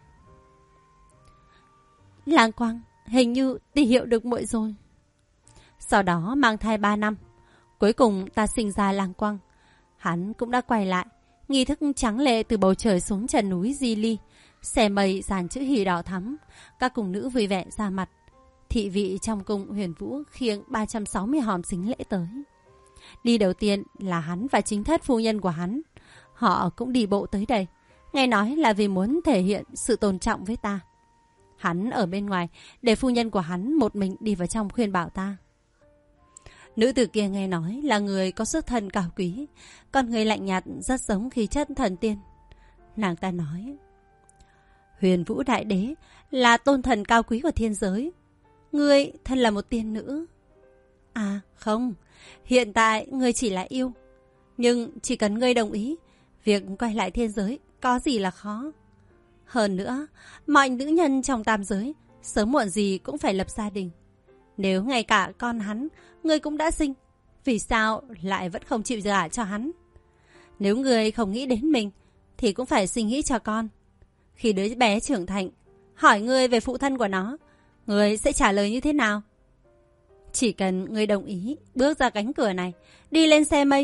Lang Quang, hình như tỷ hiệu được muội rồi. Sau đó mang thai 3 năm, cuối cùng ta sinh ra Lang Quang. Hắn cũng đã quay lại. Nghi thức tráng lệ từ bầu trời xuống trần núi Di Ly. Xe mây dàn chữ hỉ đỏ thắm. Các cung nữ vui vẻ ra mặt. Thị vị trong cung Huyền Vũ khiêng 360 hòm xính lễ tới. Đi đầu tiên là hắn và chính thất phu nhân của hắn. Họ cũng đi bộ tới đây. Nghe nói là vì muốn thể hiện sự tôn trọng với ta. Hắn ở bên ngoài để phu nhân của hắn một mình đi vào trong khuyên bảo ta. Nữ tử kia nghe nói là người có xuất thân cao quý, con người lạnh nhạt rất giống khí chất thần tiên. Nàng ta nói, Huyền Vũ Đại Đế là tôn thần cao quý của thiên giới. Ngươi thân là một tiên nữ. À không, hiện tại ngươi chỉ là yêu. Nhưng chỉ cần ngươi đồng ý, việc quay lại thiên giới có gì là khó. Hơn nữa, mọi nữ nhân trong tam giới sớm muộn gì cũng phải lập gia đình. Nếu ngay cả con hắn ngươi cũng đã sinh, vì sao lại vẫn không chịu gả cho hắn? Nếu ngươi không nghĩ đến mình thì cũng phải suy nghĩ cho con. Khi đứa bé trưởng thành, hỏi ngươi về phụ thân của nó, ngươi sẽ trả lời như thế nào? Chỉ cần ngươi đồng ý bước ra cánh cửa này, đi lên xe mây,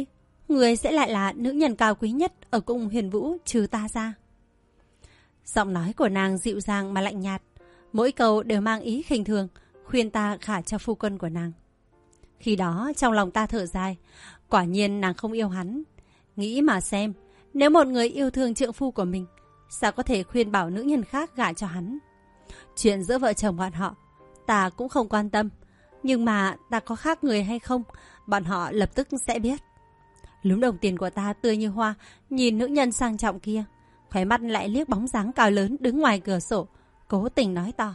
người sẽ lại là nữ nhân cao quý nhất ở cung Huyền Vũ trừ ta ra. Giọng nói của nàng dịu dàng mà lạnh nhạt, mỗi câu đều mang ý khinh thường, khuyên ta gả cho phu quân của nàng. Khi đó trong lòng ta thở dài, quả nhiên nàng không yêu hắn. Nghĩ mà xem, nếu một người yêu thương trượng phu của mình, sao có thể khuyên bảo nữ nhân khác gả cho hắn? Chuyện giữa vợ chồng bọn họ, ta cũng không quan tâm. Nhưng mà ta có khác người hay không, bọn họ lập tức sẽ biết. Lúm đồng tiền của ta tươi như hoa, nhìn nữ nhân sang trọng kia, khóe mắt lại liếc bóng dáng cao lớn đứng ngoài cửa sổ, cố tình nói to.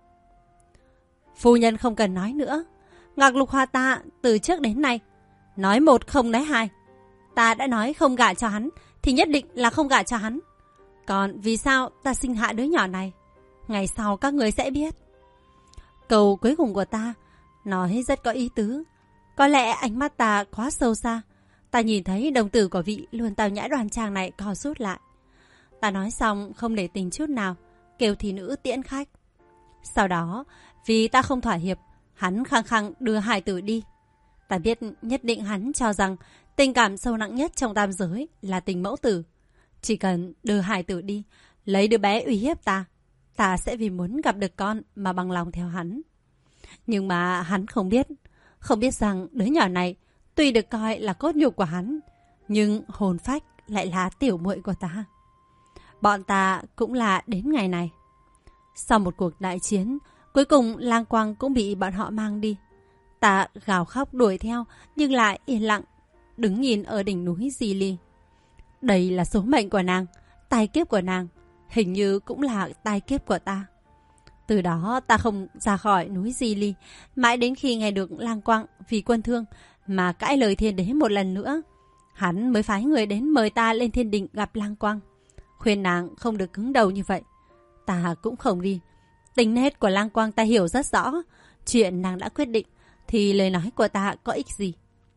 Phu nhân không cần nói nữa. Ngọc Lục Hoa ta từ trước đến nay nói một không nói hai. Ta đã nói không gả cho hắn thì nhất định là không gả cho hắn. Còn vì sao ta sinh hạ đứa nhỏ này, ngày sau các người sẽ biết. Câu cuối cùng của ta nói rất có ý tứ. Có lẽ ánh mắt ta quá sâu xa. Ta nhìn thấy đồng tử của vị luôn tao nhã đoan trang này co rút lại. Ta nói xong không để tình chút nào, kêu thị nữ tiễn khách. Sau đó, vì ta không thỏa hiệp, hắn khăng khăng đưa hài tử đi. Ta biết nhất định hắn cho rằng tình cảm sâu nặng nhất trong tam giới là tình mẫu tử. Chỉ cần đưa hài tử đi, lấy đứa bé uy hiếp ta, ta sẽ vì muốn gặp được con mà bằng lòng theo hắn. Nhưng mà hắn không biết rằng đứa nhỏ này tuy được coi là cốt nhục của hắn, nhưng hồn phách lại là tiểu muội của ta. Bọn ta cũng là đến ngày này. Sau một cuộc đại chiến, cuối cùng Lang Quang cũng bị bọn họ mang đi. Ta gào khóc đuổi theo, nhưng lại yên lặng, đứng nhìn ở đỉnh núi Di Ly. Đây là số mệnh của nàng, tai kiếp của nàng, hình như cũng là tai kiếp của ta. Từ đó ta không ra khỏi núi Di Ly, mãi đến khi nghe được Lang Quang vì quân thương mà cãi lời thiên đế một lần nữa. Hắn mới phái người đến mời ta lên thiên đình gặp Lang Quang, khuyên nàng không được cứng đầu như vậy. Ta cũng không đi. Tính nết của Lang Quang ta hiểu rất rõ. Chuyện nàng đã quyết định thì lời nói của ta có ích gì.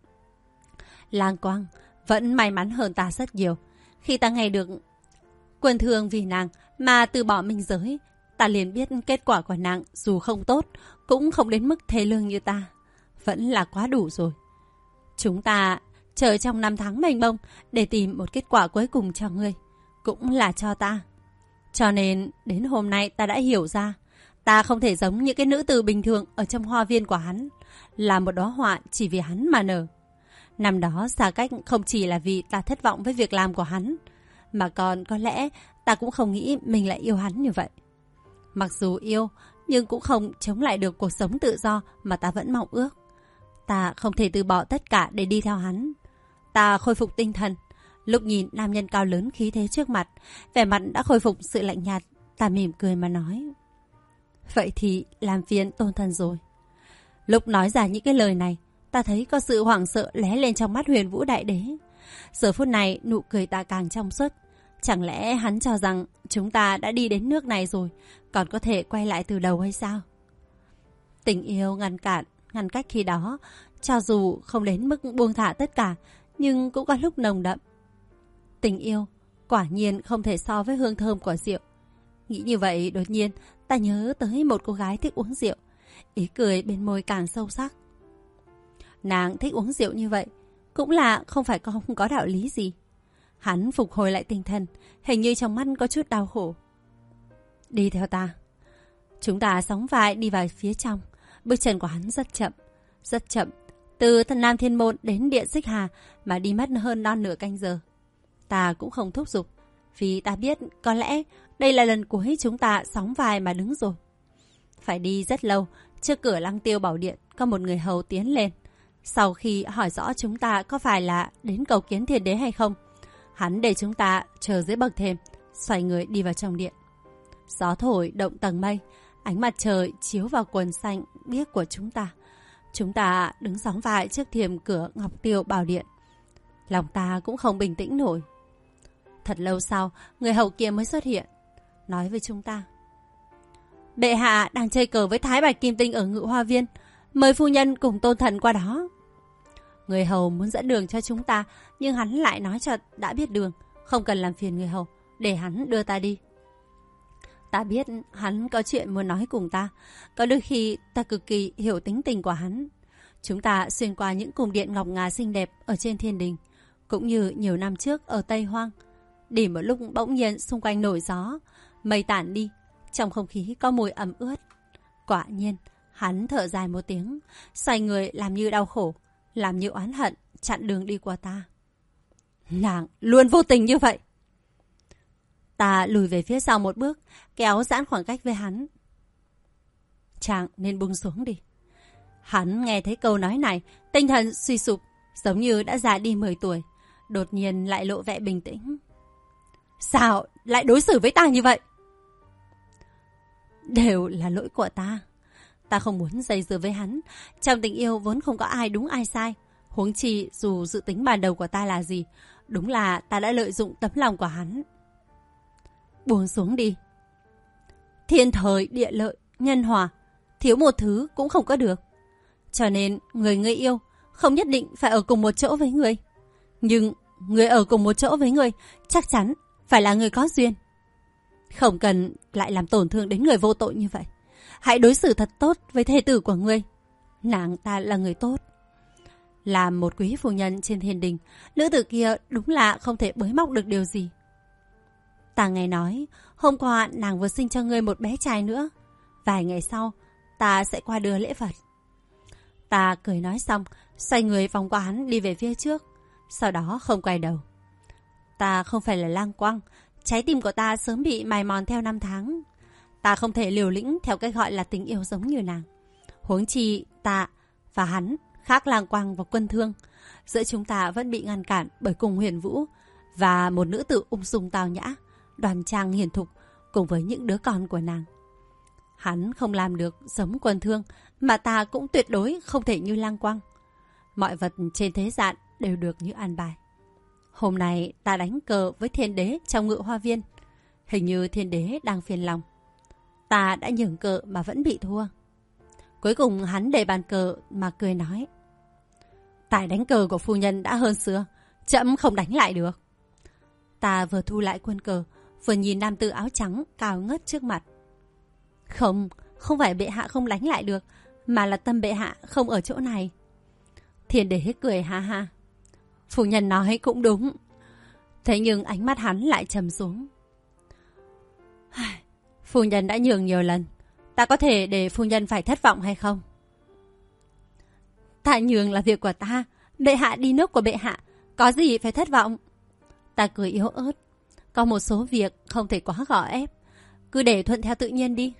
Lang Quang vẫn may mắn hơn ta rất nhiều. Khi ta nghe được quân thương vì nàng mà từ bỏ minh giới, ta liền biết kết quả của nàng dù không tốt, cũng không đến mức thê lương như ta. Vẫn là quá đủ rồi. Chúng ta chờ trong 5 tháng mênh mông để tìm một kết quả cuối cùng cho ngươi, cũng là cho ta. Cho nên đến hôm nay ta đã hiểu ra, ta không thể giống những cái nữ tử bình thường ở trong hoa viên của hắn, là một đóa hoa chỉ vì hắn mà nở. Năm đó xa cách không chỉ là vì ta thất vọng với việc làm của hắn, mà còn có lẽ ta cũng không nghĩ mình lại yêu hắn như vậy. Mặc dù yêu, nhưng cũng không chống lại được cuộc sống tự do mà ta vẫn mong ước. Ta không thể từ bỏ tất cả để đi theo hắn. Ta khôi phục tinh thần. Lúc nhìn nam nhân cao lớn khí thế trước mặt, vẻ mặt đã khôi phục sự lạnh nhạt. Ta mỉm cười mà nói, vậy thì làm phiền tôn thần rồi. Lúc nói ra những cái lời này, ta thấy có sự hoảng sợ lóe lên trong mắt Huyền Vũ Đại Đế. Giờ phút này nụ cười ta càng trong suốt. Chẳng lẽ hắn cho rằng chúng ta đã đi đến nước này rồi, còn có thể quay lại từ đầu hay sao? Tình yêu ngăn cách khi đó, cho dù không đến mức buông thả tất cả, nhưng cũng có lúc nồng đậm. Tình yêu quả nhiên không thể so với hương thơm của rượu. Nghĩ như vậy, đột nhiên ta nhớ tới một cô gái thích uống rượu. Ý cười bên môi càng sâu sắc. Nàng thích uống rượu như vậy cũng là không phải không có đạo lý gì. Hắn phục hồi lại tinh thần, hình như trong mắt có chút đau khổ. Đi theo ta. Chúng ta sóng vai đi vào phía trong. Bước chân của hắn rất chậm, rất chậm. Từ Nam Thiên Môn đến Điện Xích Hà mà đi mất hơn non nửa canh giờ. Ta cũng không thúc giục, vì ta biết có lẽ đây là lần cuối chúng ta sóng vai mà đứng rồi. Phải đi rất lâu, trước cửa Lăng Tiêu Bảo Điện có một người hầu tiến lên. Sau khi hỏi rõ chúng ta có phải là đến cầu kiến thiên đế hay không, hắn để chúng ta chờ dưới bậc thềm, xoay người đi vào trong điện. Gió thổi động tầng mây, ánh mặt trời chiếu vào quần xanh biếc của chúng ta. Chúng ta đứng sóng vai trước thềm cửa Ngọc Tiêu Bảo Điện. Lòng ta cũng không bình tĩnh nổi. Thật lâu sau, người hầu kia mới xuất hiện, nói với chúng ta: bệ hạ đang chơi cờ với Thái Bạch Kim Tinh ở Ngự Hoa Viên, mời phu nhân cùng tôn thần qua đó. Người hầu muốn dẫn đường cho chúng ta, nhưng hắn lại nói cho đã biết đường, không cần làm phiền người hầu, để hắn đưa ta đi. Ta biết hắn có chuyện muốn nói cùng ta. Có đôi khi ta cực kỳ hiểu tính tình của hắn. Chúng ta xuyên qua những cung điện ngọc ngà xinh đẹp ở trên thiên đình. Cũng như nhiều năm trước ở Tây Hoang, đi một lúc bỗng nhiên xung quanh nổi gió, mây tản đi, trong không khí có mùi ẩm ướt. Quả nhiên, hắn thở dài một tiếng, xoay người làm như đau khổ, làm như oán hận, chặn đường đi qua ta. Nàng luôn vô tình như vậy. Ta lùi về phía sau một bước, kéo giãn khoảng cách với hắn. Chàng nên buông xuống đi. Hắn nghe thấy câu nói này, tinh thần suy sụp, giống như đã già đi 10 tuổi, đột nhiên lại lộ vẻ bình tĩnh. Sao lại đối xử với ta như vậy? Đều là lỗi của ta. Ta không muốn dây dưa với hắn. Trong tình yêu vốn không có ai đúng ai sai. Huống chi dù dự tính ban đầu của ta là gì, đúng là ta đã lợi dụng tấm lòng của hắn. Buông xuống đi. Thiên thời địa lợi nhân hòa, thiếu một thứ cũng không có được. Cho nên người ngươi yêu không nhất định phải ở cùng một chỗ với người. Nhưng người ở cùng một chỗ với người chắc chắn phải là người có duyên. Không cần lại làm tổn thương đến người vô tội như vậy. Hãy đối xử thật tốt với thê tử của ngươi. Nàng ta là người tốt. Làm một quý phu nhân trên thiên đình, nữ tử kia đúng là không thể bới móc được điều gì. Ta nghe nói, hôm qua nàng vừa sinh cho ngươi một bé trai nữa. Vài ngày sau, ta sẽ qua đưa lễ vật. Ta cười nói xong, xoay người vòng qua hắn đi về phía trước, sau đó không quay đầu. Ta không phải là lang quang, trái tim của ta sớm bị mài mòn theo năm tháng. Ta không thể liều lĩnh theo cái gọi là tình yêu giống như nàng. Huống chi ta và hắn khác lang quang và quân thương. Giữa chúng ta vẫn bị ngăn cản bởi cùng Huyền Vũ và một nữ tử ung dung tào nhã, đoan trang hiền thục cùng với những đứa con của nàng. Hắn không làm được giống quân thương, mà ta cũng tuyệt đối không thể như lang quang. Mọi vật trên thế gian đều được như an bài. Hôm nay ta đánh cờ với thiên đế trong ngự hoa viên. Hình như thiên đế đang phiền lòng. Ta đã nhường cờ mà vẫn bị thua. Cuối cùng hắn để bàn cờ mà cười nói. Tài đánh cờ của phu nhân đã hơn xưa, trẫm không đánh lại được. Ta vừa thu lại quân cờ, vừa nhìn nam tử áo trắng cao ngất trước mặt. Không phải bệ hạ không đánh lại được, mà là tâm bệ hạ không ở chỗ này. Thiên đế cười ha ha. Phu nhân nói cũng đúng. Thế nhưng ánh mắt hắn lại trầm xuống. Phu nhân đã nhường nhiều lần, ta có thể để phu nhân phải thất vọng hay không? Ta nhường là việc của ta, bệ hạ đi nước của bệ hạ, có gì phải thất vọng? Ta cười yếu ớt. Có một số việc không thể quá gò ép, cứ để thuận theo tự nhiên đi.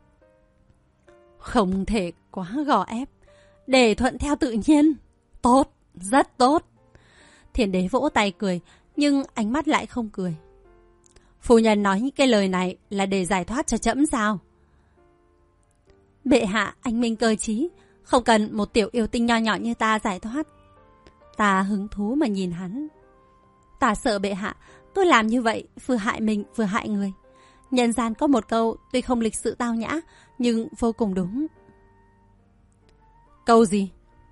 Không thể quá gò ép, để thuận theo tự nhiên. Tốt, rất tốt. Thiên đế vỗ tay cười, nhưng ánh mắt lại không cười. Phu nhân nói những cái lời này là để giải thoát cho trẫm sao? Bệ hạ anh minh cơ trí, không cần một tiểu yêu tinh nho nhỏ như ta giải thoát. Ta hứng thú mà nhìn hắn. Ta sợ bệ hạ cứ làm như vậy, vừa hại mình vừa hại người. Nhân gian có một câu tuy không lịch sự tao nhã, nhưng vô cùng đúng. Câu gì?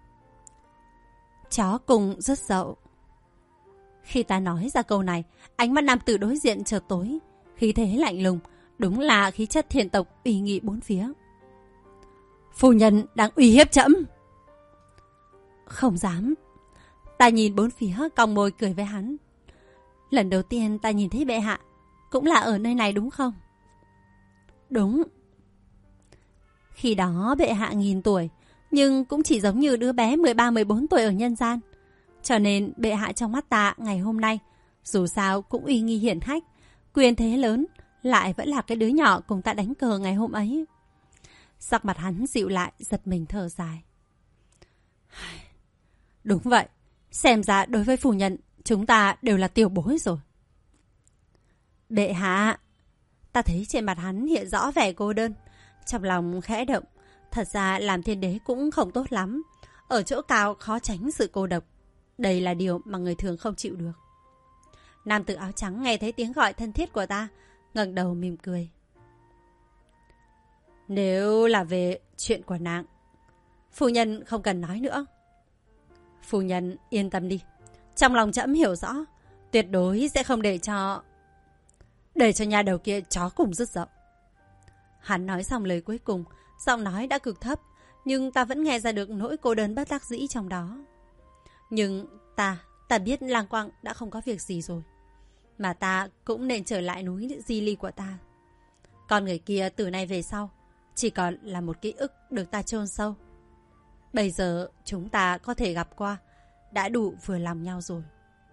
Chó cùng rất dậu. Khi ta nói ra câu này, ánh mắt nam tử đối diện chợt tối, khí thế lạnh lùng, đúng là khí chất thiền tộc uy nghi bốn phía. Phu nhân đang uy hiếp trẫm. Không dám. Ta nhìn bốn phía, cong môi cười với hắn. Lần đầu tiên ta nhìn thấy bệ hạ, cũng là ở nơi này đúng không? Đúng. Khi đó bệ hạ nghìn tuổi, nhưng cũng chỉ giống như đứa bé 13-14 tuổi ở nhân gian. Cho nên bệ hạ trong mắt ta ngày hôm nay, dù sao cũng uy nghi hiển hách, quyền thế lớn, lại vẫn là cái đứa nhỏ cùng ta đánh cờ ngày hôm ấy. Sắc mặt hắn dịu lại, giật mình thở dài. Đúng vậy, xem ra đối với phu nhân, chúng ta đều là tiểu bối rồi. Bệ hạ. Ta thấy trên mặt hắn hiện rõ vẻ cô đơn, trong lòng khẽ động. Thật ra làm thiên đế cũng không tốt lắm, ở chỗ cao khó tránh sự cô độc. Đây là điều mà người thường không chịu được. Nam tử áo trắng nghe thấy tiếng gọi thân thiết của ta, ngẩng đầu mỉm cười. Nếu là về chuyện của nàng, phu nhân không cần nói nữa. Phu nhân yên tâm đi, trong lòng trẫm hiểu rõ, tuyệt đối sẽ không để cho nhà đầu kia chó cùng rứt dậu. Hắn nói xong lời cuối cùng, giọng nói đã cực thấp, nhưng ta vẫn nghe ra được nỗi cô đơn bất đắc dĩ trong đó. Nhưng ta Ta biết Lang Quang đã không có việc gì rồi, mà ta cũng nên trở lại núi Di Ly của ta. Con người kia từ nay về sau chỉ còn là một ký ức được ta chôn sâu. Bây giờ chúng ta có thể gặp qua, đã đủ vừa lòng nhau rồi.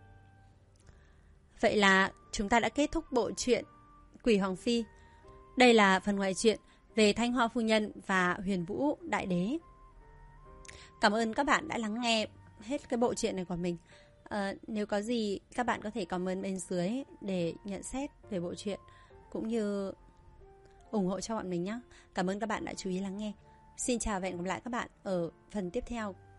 Vậy là chúng ta đã kết thúc bộ truyện Quỷ Hoàng Phi. Đây là phần ngoại truyện về Thanh Hoa Phu Nhân và Huyền Vũ Đại Đế. Cảm ơn các bạn đã lắng nghe hết cái bộ truyện này của mình. Nếu có gì các bạn có thể comment bên dưới để nhận xét về bộ truyện cũng như ủng hộ cho bọn mình nhé. Cảm ơn các bạn đã chú ý lắng nghe. Xin chào và hẹn gặp lại các bạn ở phần tiếp theo